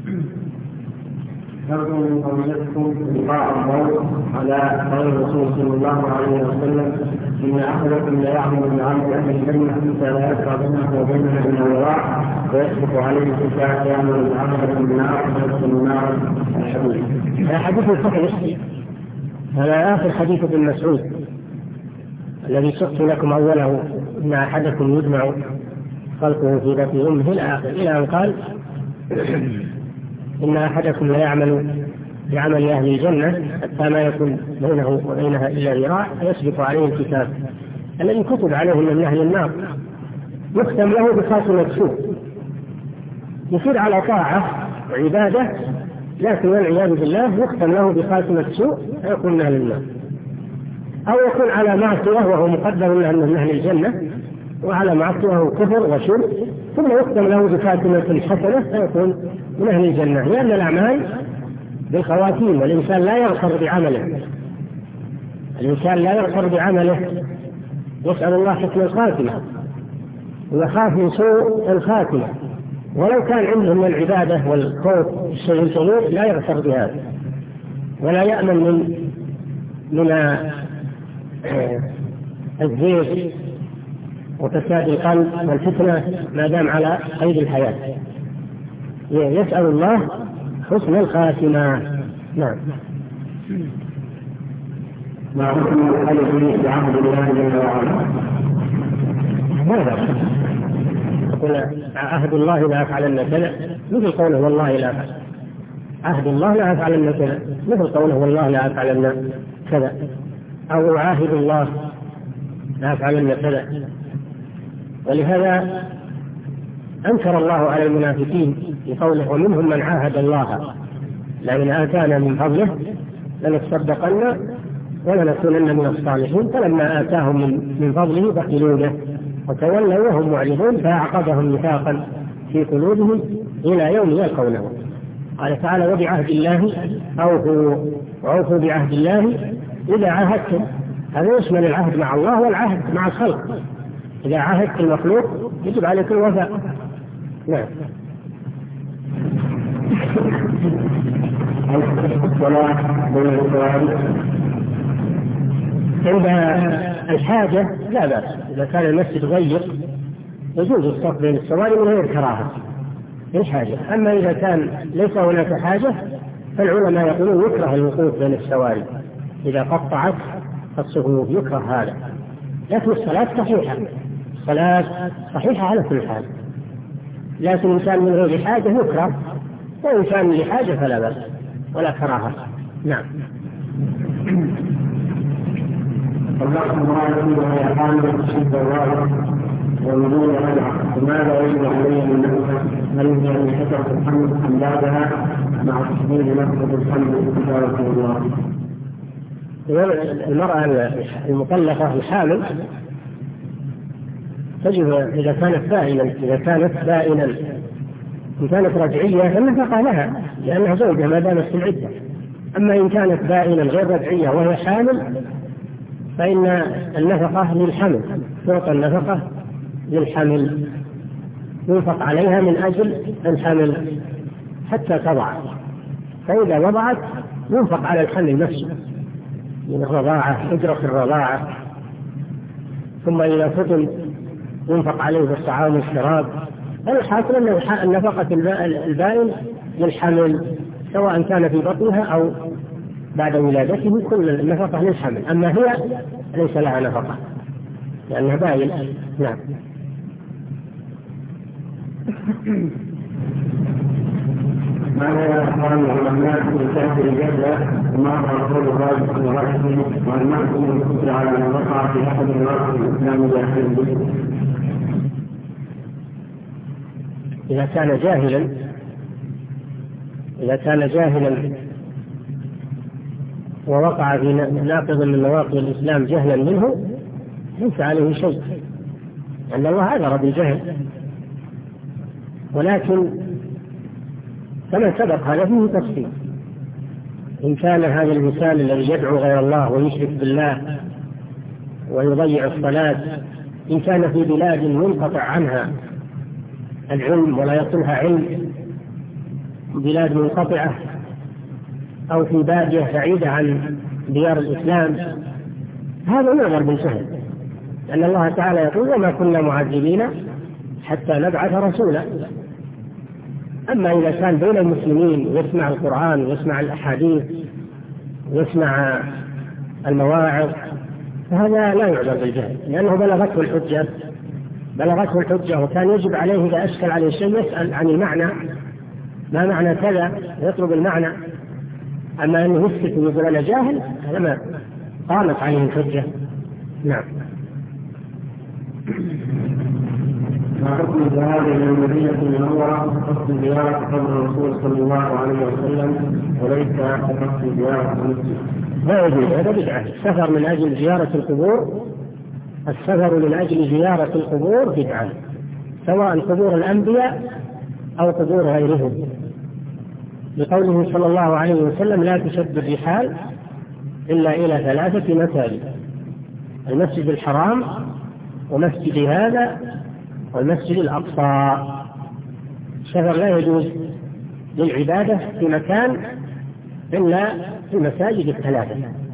A: نرجو من قولكم لقاء الله على قول الرسول صلى الله عليه وسلم إن أحدكم لا يعمل بعمل أهل الجنة حتى لا يبقى بينه وبينها إلا ذراع ويسبق عليه الكتاب يعمل بعمل النار ويدخل النار الحديث.
B: هذا حديث صحيح، هذا آخر حديث ابن مسعود الذي سقت لكم أوله إن أحدكم يجمع خلقه في بطن أمه إلى آخر، إلى أن قال إن أحدكم لا يعمل بعمل أهل الجنة حتى ما يكون بينه وبينها إلا ذراع يسبق عليه الكتاب الذي كتب عليه من أهل النار، يختم له بخاتمة سوء، يصير على طاعة وعبادة، لكن والعياذ بالله يختم له بخاتمة سوء فيكون من أهل النار، أو يكون على معصية وهو مقدر له من أهل الجنة، وعلى معصية وهو كفر وشرك، ثم يختم له بخاتمة حسنة فيكون من أهل الجنة. لأن الأعمال بالخواتيم، والإنسان لا يغفر بعمله، الإنسان لا يغفر بعمله، يسأل الله حسن الخاتمة ويخاف من سوء الخاتمة، ولو كان عنده من العبادة والخوف الشيء الكبير لا يغفر بهذا، ولا يأمن من من الزيغ وفساد القلب والفتنة ما دام على قيد الحياة. يسأل الله حسن الخاتمة. نعم.
A: ما حكم الحلف بعهد الله جل وعلا؟
B: ماذا يقول عهد الله لا أفعلن كذا، مثل قوله والله لا أفعل، عهد الله لا أفعلن كذا، مثل قوله والله لا أفعلن كذا، أو عاهد الله لا أفعلن كذا. ولهذا أنكر الله على المنافقين بقوله ومنهم من عاهد الله لئن آتانا من فضله لنتصدقن ولنكونن من الصالحين، فلما آتاهم من فضله بخلوا به وتولوا وهم معرضون فأعقبهم نفاقا في قلوبهم إلى يوم يلقونه. قال تعالى وبعهد الله أوفوا وأوفوا بعهد الله إذا عاهدتم. هذا يشمل العهد مع الله والعهد مع الخلق. إذا عاهدت المخلوق يجب عليك الوفاء. نعم. عند الحاجة لا بأس، إذا كان المسجد ضيق يجوز الصف بين السواري من غير كراهة الحاجة. أما إذا كان ليس هناك حاجة فالعلماء يقولون يكره الوقوف بين السواري إذا قطعت الصفوف، يكره هذا. لكن الصلاة صحيحة، الصلاة صحيحة على كل حال، لكن إن كان من غير حاجة يكره، وإن كان لحاجة فلا بأس ولا كراهة. نعم.
A: الله سبحانه وتعالى يقول تشد الراية ويقول لماذا يجب عليه من نفسه هل هي من كثرة الحمد أم بعدها مع تشديد نفسه الحمد بتجارة الله؟
B: المرأة المطلقة الحامل تجب إذا كانت بائنا إذا كانت بائنا إن كانت رجعية فالنفقة لها لأنها زوجة ما دامت في العدة. أما إن كانت بائنا غير رجعية وهي حامل فإن النفقة للحمل، تعطى النفقة للحمل، ينفق عليها من أجل الحمل حتى تضع، فإذا وضعت ينفق على الحمل نفسه من الرضاعة، أجرة الرضاعة، ثم إذا فطن ينفق عليه بالطعام والشراب. الحاصل أن النفقة البائن للحمل سواء كان في بطنها أو بعد ولادته، كل النفقة للحمل. أما هي ليس لها نفقة لأنها بائن. نعم.
A: ماذا يفعل العلماء في كافر الجهل وما رسول الله صلى الله عليه وسلم والمحكم الكفر على من وقع في أحد الناس الإسلام داخل؟
B: إذا كان جاهلا إذا كان جاهلا ووقع في ناقض من نواقض الإسلام جهلا منه ليس عليه شيء، أن الله عذر بالجهل. ولكن كما سبق هذا فيه تفصيل. إن كان هذا الإنسان الذي يدعو غير الله ويشرك بالله ويضيع الصلاة، إن كان في بلاد منقطع عنها العلم ولا يصلها علم، بلاد منقطعة أو في بادية بعيدة عن ديار الإسلام، هذا نعذر بالجهل، لأن الله تعالى يقول وما كنا معذبين حتى نبعث رسولا. أما إذا كان بين المسلمين ويسمع القرآن ويسمع الأحاديث ويسمع المواعظ فهذا لا يعذر بالجهل، لأنه بلغته الحجة بلغته الحجة وكان يجب عليه إذا أشكل عليه شيء يسأل عن المعنى، ما معنى كذا، يطلب المعنى. أما أنه يسكت ويقول أنا جاهل هذا ما قامت عليه الحجة. نعم.
A: ما حكم الذهاب إلى المدينة المنورة قصد زيارة قبر الرسول صلى الله عليه وسلم وليس قصد زيارة المسجد؟
B: لا يجوز، هذا بدعة. السفر من أجل زيارة القبور السفر من أجل زيارة القبور بدعة، سواء قبور الأنبياء أو قبور غيرهم، لقوله صلى الله عليه وسلم لا تشد الرحال إلا إلى ثلاثة مساجد: المسجد الحرام ومسجد هذا والمسجد الأقصى. السفر لا يجوز للعبادة في مكان إلا في المساجد الثلاثة.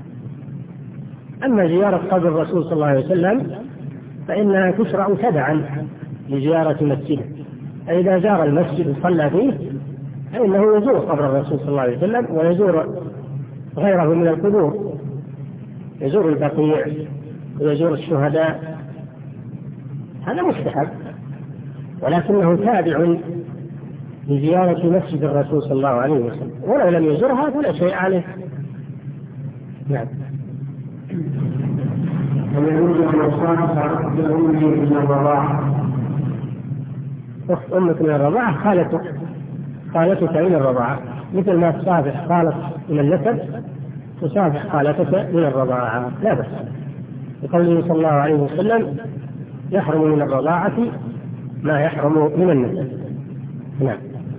B: أما زيارة قبر الرسول صلى الله عليه وسلم فإنها تشرع تبعا لزيارة مسجده، فإذا زار المسجد وصلى فيه فإنه يزور قبر الرسول صلى الله عليه وسلم ويزور غيره من القبور، يزور البقيع ويزور الشهداء، هذا مستحب، ولكنه تابع لزيارة مسجد الرسول صلى الله عليه وسلم، ولو لم يزورها فلا شيء عليه. نعم.
A: هل يجوز أن يصاحب أمه إلى الرضاعة
B: أخت أمك من الرضاعة خالتك خالتك من الرضاعة، مثل ما تصافح خالك من النسب تصافح خالتك من الرضاعة لا بأس. وقوله صلى الله عليه وسلم يحرم من الرضاعة ما يحرم من النسب. نعم.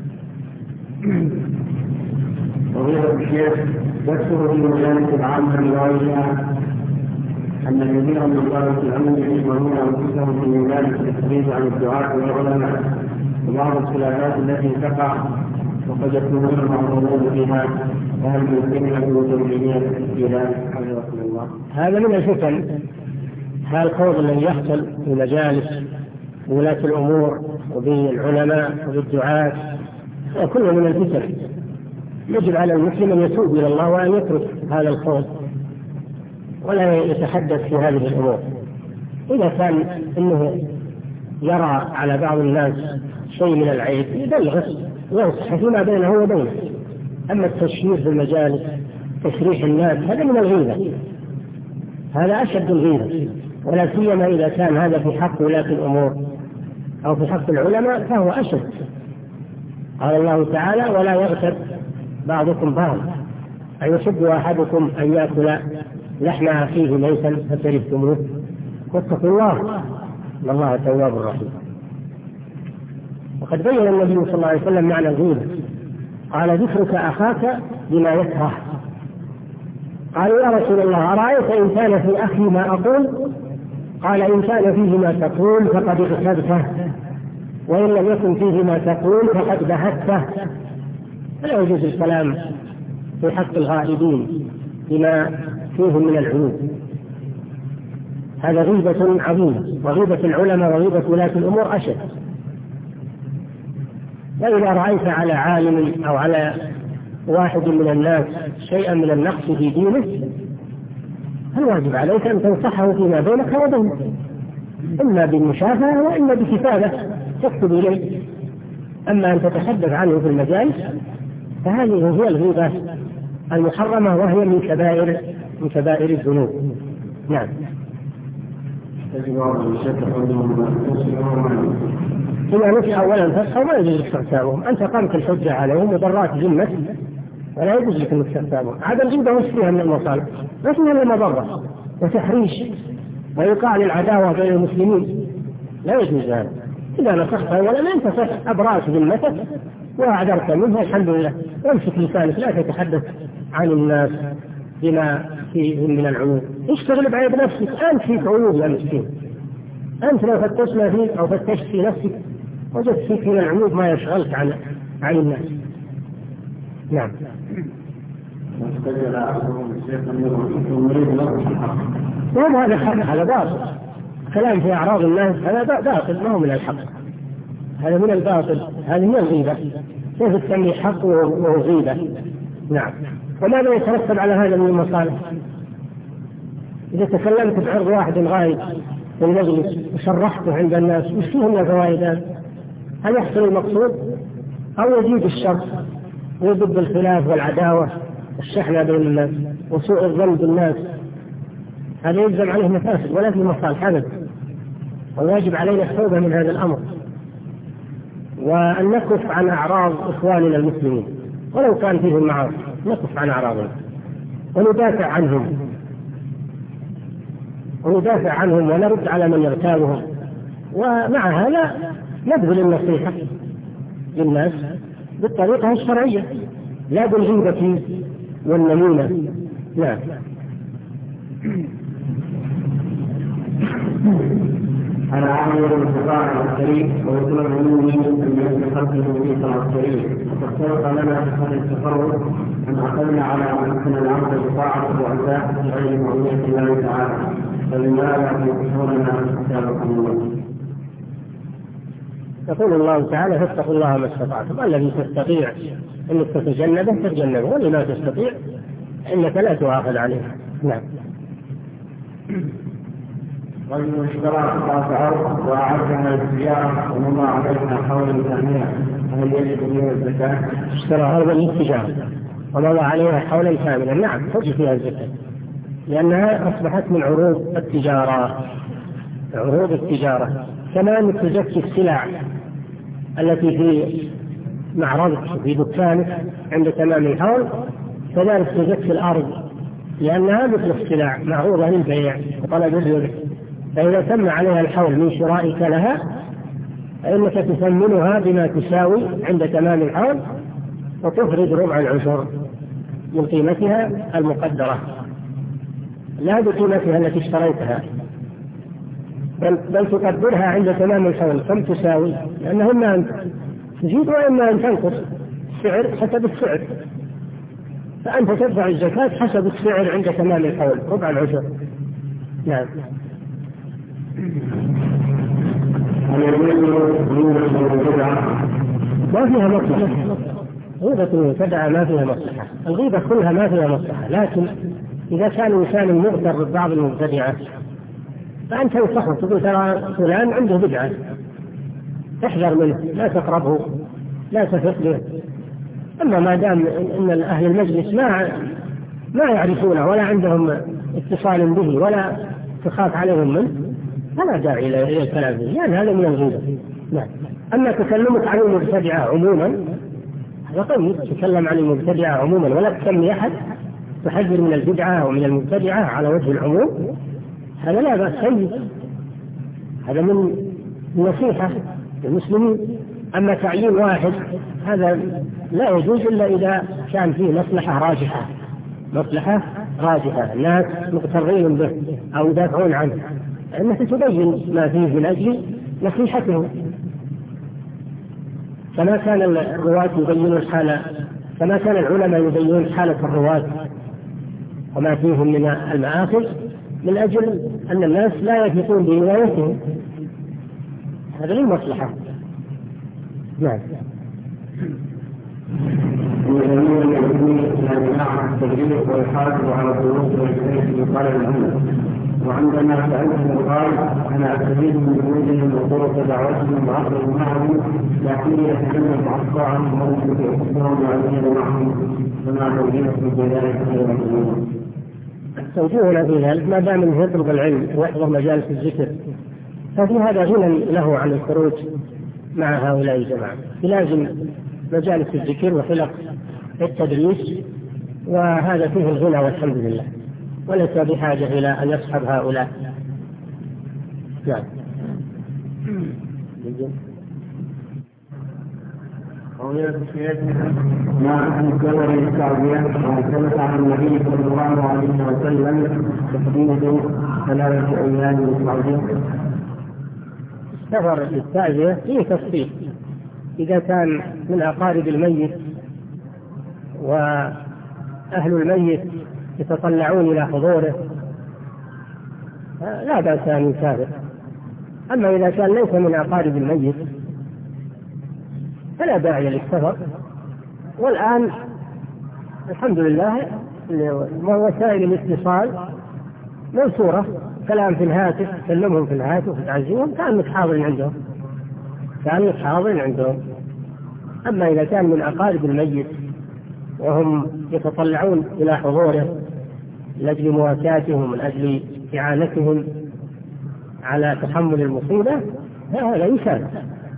C: وغير الشيخ يكثر في مجالس العامة لغيرها أن كثيرا من طلبة العلم يجمعون أنفسهم في مجالس التحديث عن الدعاة والعلماء وبعض الخلافات التي تقع وقد يكونون معروضون فيها، وهل يمكن أن يوجد في ذلك حفظكم الله؟
B: هذا من الفتن، هذا القول الذي يحصل في مجالس ولاة الأمور وبالعلماء وبالدعاة كله من الفتن. يجب على المسلم أن يتوب إلى الله وأن يترك هذا القول ولا يتحدث في هذه الأمور. إذا كان إنه يرى على بعض الناس شيء من العيب يبلغه وينصح فيما بينه وبينه. أما التشهير في المجالس تشريح الناس هذا من الغيبة، هذا أشد الغيبة، ولا سيما إذا كان هذا في حق ولاة الأمور أو في حق العلماء فهو أشد. قال الله تعالى ولا يغتب بعضكم بعض أيحب أحدكم أن يأكل لحم أخيه ميتا فكرهتموه واتقوا الله إن الله تواب رحيم. وقد بين النبي صلى الله عليه وسلم معنى الغيبة، قال ذكرك أخاك بما يكره. قالوا يا رسول الله أرأيت إن كان في أخي ما أقول؟ قال إن كان فيه ما تقول فقد اغتبته، وإن لم يكن فيه ما تقول فقد بهته. فلا يجوز الكلام في حق الغائبين بما فيهم من العيوب، هذا غيبة عظيمة، وغيبة العلماء وغيبة ولاة الأمور أشد. وإذا رأيت على عالم أو على واحد من الناس شيئا من النقص في دينه الواجب عليك أن تنصحه فيما بينك وبينه، إما بالمشافهة وإما بكتابة تكتب إليه. أما أن تتحدث عنه في المجالس فهذه هي الغيبة المحرمة، وهي من كبائر من كبائر الذنوب. نعم. إذا نسي أولا فسخوا ما يجوز استغتابهم، أنت قامت الحجة عليهم وضرات ذمة ولا يجوز لك أن تستغتابهم. عدم الغيبة وش فيها من المصالح؟ ما فيها إلا مضرة وتحريش وإيقاع للعداوة بين المسلمين، لا يجوز هذا. إذا نصحته ولم ينتصح أبرأت ذمتك وأعذرت منه الحمد لله، وامسك لسانك لا تتحدث عن الناس بما فيهم من العيوب. اشتغل بعيب نفسك، أنت فيك عيوب يا مسكين، أنت لو فتشنا فيك أو فتشت في نفسك وجدت فيك من العيوب ما يشغلك عن عن الناس. نعم. وهم هذا حق، هذا باطل. كلام في أعراض الناس هذا باطل، ما هو من الحق، هذا من الباطل، هذا من الغيبة. كيف تسمي حق وهو غيبة؟ نعم. وماذا يترتب على هذا من المصالح؟ إذا تكلمت بعرض واحد غايب في المجلس وشرحته عند الناس وش فيه من الفوائد؟ هل يحصل المقصود أو يزيد الشر ويضد الخلاف والعداوة والشحنة بين الناس وسوء الظن بالناس؟ هذا يلزم عليه مفاسد ولا في مصالح أبدا، ويجب علينا التوبة من هذا الأمر وأن نكف عن أعراض إخواننا المسلمين ولو كان فيهم معاصي، نكف عن أعراضهم وندافع عنهم وندافع عنهم ونرد على من يغتابهم، ومع هذا نبذل النصيحة للناس بالطريقة الشرعية لا بالغيبة والنميمة. نعم.
C: أنا أعمل بالقطاع الكريم ويكون المؤمن أن يتخذه في صلاة الكريم، وقد سبق لنا في هذا التصرف أن أخذنا على أن العبد بطاعة وعزاء غير معصية الله تعالى، فلماذا يكفرنا كتابكم الله؟
B: يقول الله تعالى فاتقوا الله ما استطعتم، الذي تستطيع أنك تتجنبه تتجنبه، والذي لا تستطيع إنك لا تؤاخذ عليه. نعم.
C: رجل اشترى قطعة أرض وأعدها للتجارة ومضى عليها حول ثانية، هل يجب فيها الزكاة؟
B: اشترى أرضا للتجارة ومضى عليها حولا كاملا، نعم تجب فيها الزكاة، لأنها أصبحت من عروض التجارة، عروض التجارة. كما أنك تزكي السلع التي في معرضك في دكانك عند تمام الحول كذلك تزك في الأرض، لأنها مثل السلع معروضة للبيع وطلب الربح، فإذا تم عليها الحول من شرائك لها فإنك تثمنها بما تساوي عند تمام الحول وتفرد ربع العشر من قيمتها المقدرة، لا بقيمتها التي اشتريتها، بل, بل تقدرها عند تمام الحول كم تساوي، لأنه إما أن تزيد وإما أن تنقص السعر حسب السعر، فأنت تدفع الزكاة حسب السعر عند تمام الحول ربع العشر. نعم. ما فيها مصلحة، غيبة المبتدعة ما فيها مصلحة، الغيبة كلها ما فيها مصلحة، لكن إذا كان إنسان مغتر ببعض المبتدعة فأنت تنصحه تقول ترى فلان عنده بدعة احذر منه، لا تقربه، لا تثق به. أما ما دام إن أهل المجلس ما ما يعرفونه ولا عندهم اتصال به ولا تخاف عليهم منه فلا داعي إلى الكلام به، يعني هذا من الغيبة. نعم. أما تكلمك عن المبتدعة عموما هذا طيب، تتكلم عن المبتدعة عموما ولا تسمي أحد، تحذر من البدعة ومن المبتدعة على وجه العموم، هذا لا بأس به، هذا من نصيحة للمسلمين. أما تعيين واحد هذا لا يجوز إلا إذا كان فيه مصلحة راجحة، مصلحة راجحة الناس مغترين به أو يدافعون عنه، أنك تبين ما فيه من أجل نصيحتهم، كما كان الرواة يبينون حالة، كما كان العلماء يبينون حالة الرواة وما فيهم من المآخذ من أجل أن الناس لا يثقون بروايتهم، هذا للمصلحة. نعم.
C: ويحافظ على الظروف والكيف يقال العمل، وعندما سألهم قال أنا أستفيد من وجودهم وطرق دعوتهم وأخذ معهم، لكني أتكلم بأخطائهم وأثبت أخطائهم وأزيد معهم، فما توجيهكم في ذلك خير الأمور؟
B: توجيهنا في ذلك ما دام انه يطلب العلم ويحضر مجالس الذكر ففي هذا غنى له عن الخروج مع هؤلاء الجماعة، يلازم مجالس الذكر وحلق التدريس، وهذا فيه الغنى والحمد لله، وليس بحاجة إلى أن يصحب هؤلاء. نعم.
C: ما عن كبر التعبير وثبت عن النبي صلى الله عليه وسلم تحديد ثلاثة أيام للتعبير.
B: سفر التعزية فيه تفصيل، إذا كان من أقارب الميت وأهل الميت يتطلعون إلى حضوره لا بأس أن يسافر، أما إذا كان ليس من أقارب الميت فلا داعي للسفر. والآن الحمد لله وسائل الاتصال منصورة، كلام في الهاتف، تكلمهم في الهاتف تعزيهم كأنك حاضر عندهم، كأنك حاضر عندهم. أما إذا كان من أقارب الميت وهم يتطلعون إلى حضوره من أجل مواساتهم من أجل إعانتهم على تحمل المصيبة فهذا يسافر.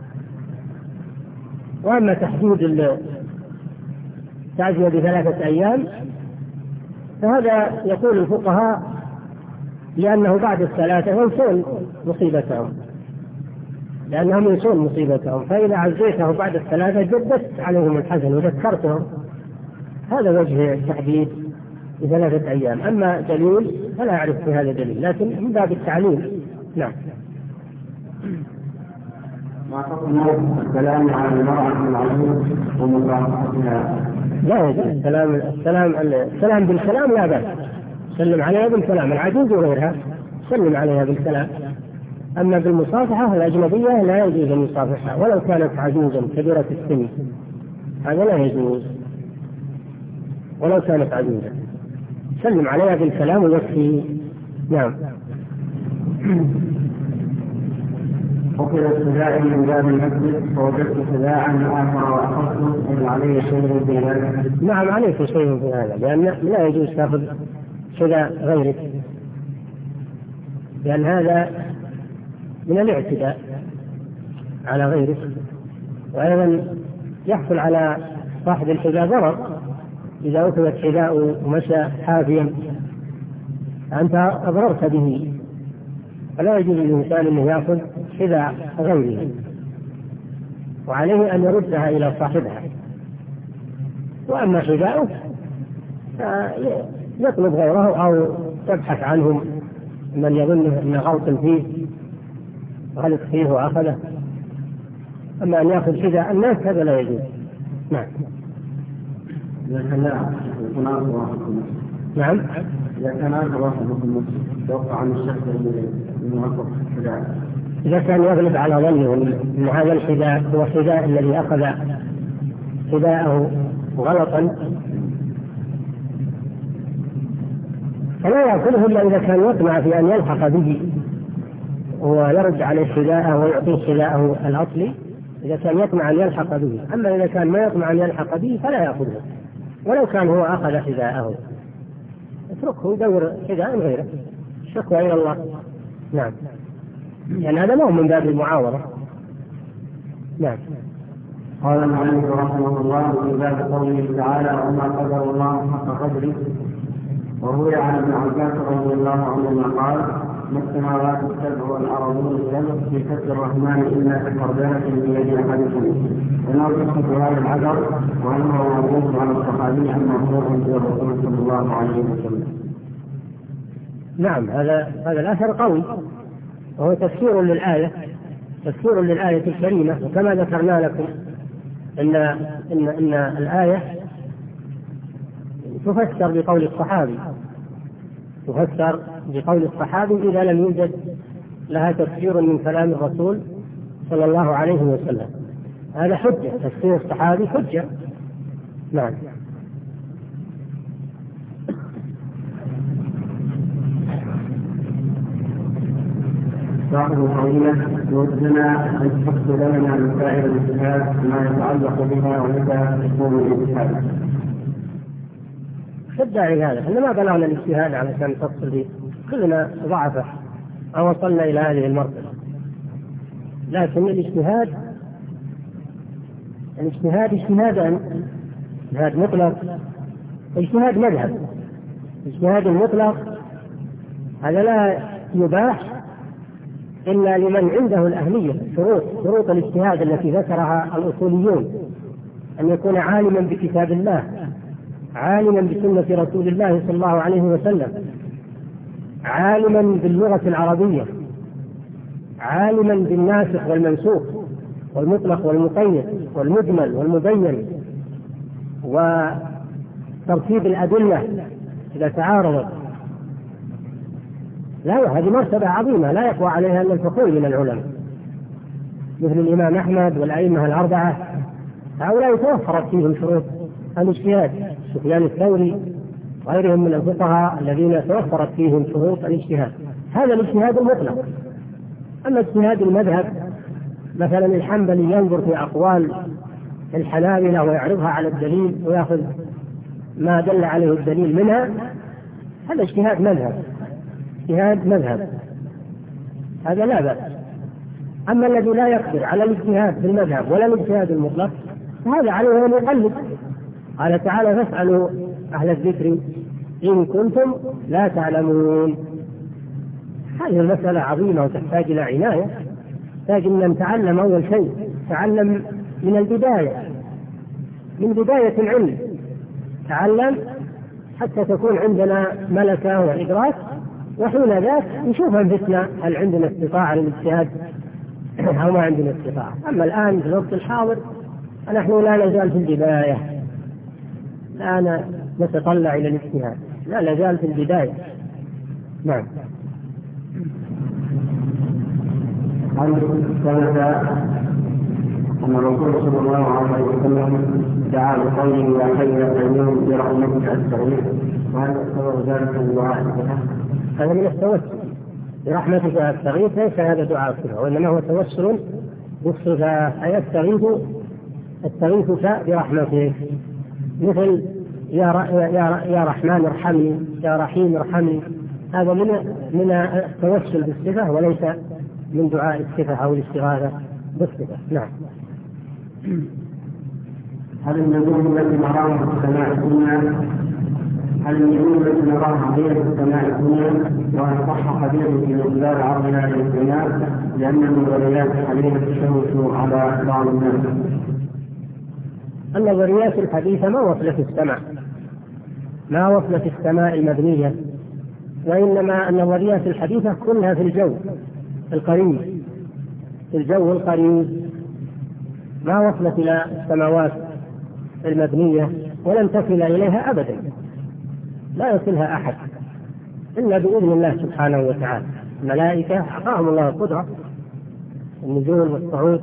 B: وأما تحديد التعزية بثلاثة أيام فهذا يقول الفقهاء لأنه بعد الثلاثة ينسون مصيبتهم، لأنهم ينسون مصيبتهم، فإذا عزيته بعد الثلاثة جدت عليهم الحزن وذكرتهم، هذا وجه التحديد بثلاثة أيام. أما دليل فلا أعرف في هذا دليل، لكن من باب التعليل. نعم.
C: ما حكم الكلام عن المرأة العجوز ومصافحتها؟
B: لا يجوز السلام السلام السلام بالكلام لا بأس، سلم عليها بالكلام، العجوز وغيرها سلم عليها بالكلام. أما بالمصافحة الأجنبية لا يجوز أن يصافحها ولو كانت عجوزا كبيرة السن، هذا لا يجوز ولو كانت عجوزا، سلم عليها بالكلام ويكفي. نعم.
C: وكل ابتداء من باب المسجد فوجدت ابتداء آخر وأخذته هل عليه شيء في هذا؟
B: نعم عليك شيء في هذا، لأن لا يجوز تأخذ كذا غيرك، لأن هذا من الاعتداء على غيرك. وأيضا يحصل على صاحب الحذاء ضرر إذا أخذت حذاءه ومشى حافيا أنت أضررت به، فلا يجوز للإنسان أنه يأخذ حذاء غيره، وعليه أن يردها إلى صاحبها. وأما حذاءه يطلب غيره أو يبحث عنهم من يظنه أن غلط فيه غلط فيه وأخذه. أما أن يأخذ حذاء الناس هذا لا يجوز. نعم.
C: إذا كان
B: نعم.
C: إذا كان واحد منكم يوقع عن الشخص الموظف حذاء،
B: إذا كان يغلب على ظنه أن هذا الحذاء هو الحذاء الذي أخذ حذاءه غلطا فلا يأخذه إلا إذا كان يطمع في أن يلحق به ويرد عليه حذاءه ويعطيه حذاءه الأصلي، إذا كان يطمع أن يلحق به. أما إذا كان ما يطمع أن يلحق به فلا يأخذه ولو كان هو أخذ حذاءه، اتركه يدور حذاء غيره، الشكوى إلى الله. نعم، لأن يعني هذا مو من باب المعاورة. نعم.
C: قال المؤلف رحمه الله في باب قوله تعالى وما قدر الله حق قدره. وروي عن ابن عباس رضي الله عنهما قال ما السماوات السبع والأرضون السبع في كف الرحمن إلا كخردلة في يد أحدكم. وما قصة هذا العذر وهل هو موجود على الصحابي أم مرفوع إلى الرسول صلى الله عليه وسلم؟
B: نعم، هذا هذا الأثر قوي وهو تفسير للآية تفسير للآية الكريمة. وكما ذكرنا لكم إن إن إن الآية تفسر بقول الصحابي تفسر بقول الصحابي إذا لم يوجد لها تفسير من كلام الرسول صلى الله عليه وسلم. هذا حجة، تفسير الصحابي حجة. نعم.
C: صاحب الفضيلة يوجدنا أن تفصل لنا من سائر الاجتهاد ما يتعلق بها ومتى تكون الاجتهاد.
B: شو الداعي هذا؟ احنا ما بلغنا الاجتهاد علشان نفصل فيه، كلنا ضعفة أو وصلنا إلى هذه المرتبة. لكن الاجتهاد الاجتهاد اجتهادان، اجتهاد مطلق واجتهاد مذهب. الاجتهاد المطلق هذا لا يباح إلا لمن عنده الأهلية. شروط شروط الاجتهاد التي ذكرها الأصوليون أن يكون عالما بكتاب الله، عالما بسنة رسول الله صلى الله عليه وسلم، عالما باللغة العربية، عالما بالناسخ والمنسوخ والمطلق والمقيد والمجمل والمبين، وترتيب الأدلة إذا تعارضت. لا، هذه مرتبة عظيمة لا يقوى عليها إلا الفقيه من العلماء مثل الإمام أحمد والأئمة الأربعة. هؤلاء توفرت فيهم شروط الاجتهاد، سفيان الثوري وغيرهم من الفقهاء الذين توفرت فيهم شروط الاجتهاد. هذا الاجتهاد المطلق. أما اجتهاد المذهب مثلا الحنبلي ينظر في أقوال الحنابلة ويعرضها على الدليل ويأخذ ما دل عليه الدليل منها، هذا اجتهاد مذهب اجتهاد مذهب هذا لا بأس. أما الذي لا يقدر على الاجتهاد في المذهب ولا الاجتهاد المطلق فهذا عليه أن يقلد. قال تعالى فاسألوا أهل الذكر إن كنتم لا تعلمون. هذه المسألة عظيمة وتحتاج إلى عناية، تحتاج أن نتعلم أول شيء، تعلم من البداية، من بداية العلم تعلم حتى تكون عندنا ملكة وإدراك، وحين ذاك نشوف أنفسنا هل عندنا استطاعة للاجتهاد أو ما عندنا استطاعة. أما الآن في الوقت الحاضر نحن لا نزال في البداية، لا نتطلع إلى الاجتهاد، لا نزال في البداية. نعم.
C: هل ثبت أن الرسول صلى الله عليه وسلم دعا بقوله يا خير الأيام برحمتك أستغيث، وهل يعتبر ذلك من دعاء الصفة؟
B: هذا من التوسل برحمتك أستغيث، ليس هذا دعاء الصفة وإنما هو توسل بالصفة، أي أستغيث أستغيثك برحمتك، مثل يا يا يا رحمن ارحمني، يا رحيم ارحمني. هذا من من التوسل بالصفة وليس من دعاء الصفة أو الاستغاثة بالصفة. نعم.
C: هل النجوم التي نراها في السماء الدنيا هل النجوم التي نراها هي في السماء الدنيا؟ وهل صح حديث في مقدار عرضها للسماء لأن النظريات الحديثة تشوش على بعض الناس؟
B: النظريات الحديثة ما وصلت السماء ما وصلت السماء المبنية، وإنما النظريات الحديثة كلها في الجو القريب في الجو القريب ما وصلت إلى السماوات المبنية ولن تصل إليها أبدا، لا يصلها أحد إلا بإذن الله سبحانه وتعالى. الملائكة أعطاهم الله القدرة النزول والصعود.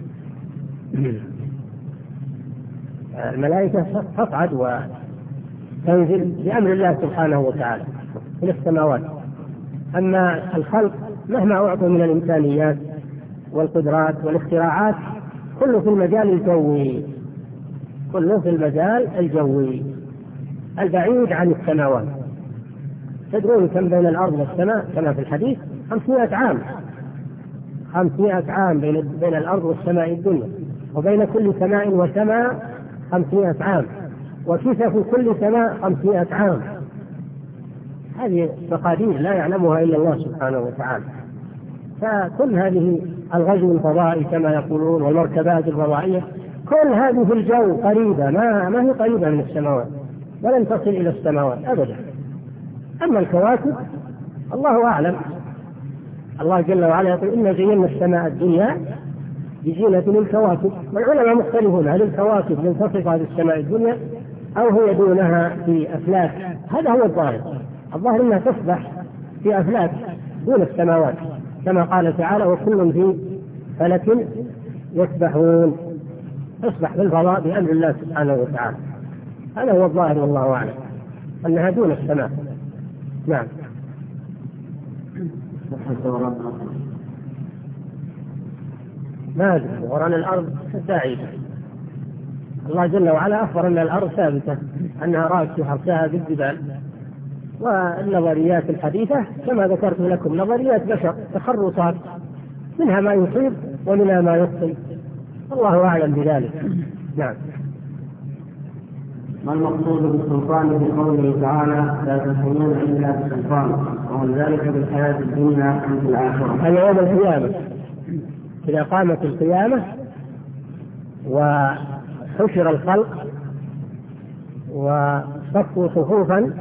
B: الملائكة تصعد وتنزل بأمر الله سبحانه وتعالى إلى السماوات. أما الخلق مهما أعطوا من الإمكانيات والقدرات والاختراعات كله في المجال الجوي كله في المجال الجوي البعيد عن السماوات. تدرون كم بين الأرض والسماء كما في الحديث؟ خمسمائة عام خمسمائة عام بين, بين الأرض والسماء الدنيا، وبين كل سماء وسماء خمسمائة عام، وكسف كل سماء خمسمائة عام. هذه مقادير لا يعلمها إلا الله سبحانه وتعالى. فكل هذه الغزو الفضائي كما يقولون والمركبات الفضائية كل هذه في الجو قريبة، ما, ما هي قريبة من السماوات ولن تصل إلى السماوات أبدا. أما الكواكب الله أعلم. الله جل وعلا يقول إن زينا السماء الدنيا بزينة الكواكب، والعلماء مختلفون هل الكواكب منتصفة بالسماء الدنيا أو هي دونها في أفلاك. هذا هو الظاهر الظاهر أنها تصبح في أفلاك دون السماوات كما قال تعالى وكل في فلك يسبحون، تصبح في الفضاء بأمر الله سبحانه وتعالى. هذا هو الظاهر والله أعلم أنها دون السماء. نعم. ما أدري وران الأرض بعيدة. الله جل وعلا أخبر أن الأرض ثابتة أنها راسخة حرسها بالجبال. والنظريات الحديثة كما ذكرت لكم نظريات بشر تخرصات منها ما يصيب ومنها ما يخطئ، الله أعلم بذلك. نعم.
C: ما المقصود بالسلطان بقوله تعالى لا تحكمون إلا بالسلطان، وهل ذلك بالحياة الدنيا أم في الآخرة؟
B: هذا يوم القيامة إذا قامت القيامة وحشر الخلق وصفوا صفوفا،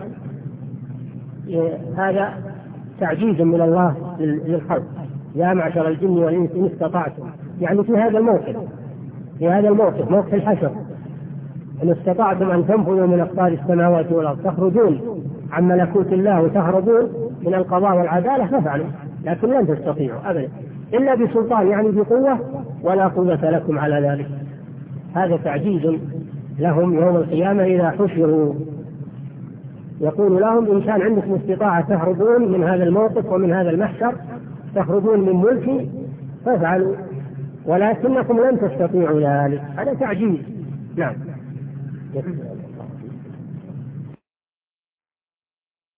B: هذا تعجيز من الله للخلق. يا معشر الجن والإنس إن استطعتم، يعني في هذا الموقف في هذا الموقف موقف الحشر إن استطعتم أن تنفذوا من أقطار السماوات والأرض تخرجون عن ملكوت الله وتهربون من القضاء والعدالة فافعلوا، لكن لن تستطيعوا أبدا إلا بسلطان، يعني بقوة، ولا قوة لكم على ذلك. هذا تعجيز لهم يوم القيامة إذا حشروا. يقول لهم إن كان عندكم استطاعة تهربون من هذا الموقف ومن هذا المحشر تخرجون من ملكي فافعلوا، ولكنكم لن تستطيعوا ذلك. هذا تعجيز. نعم.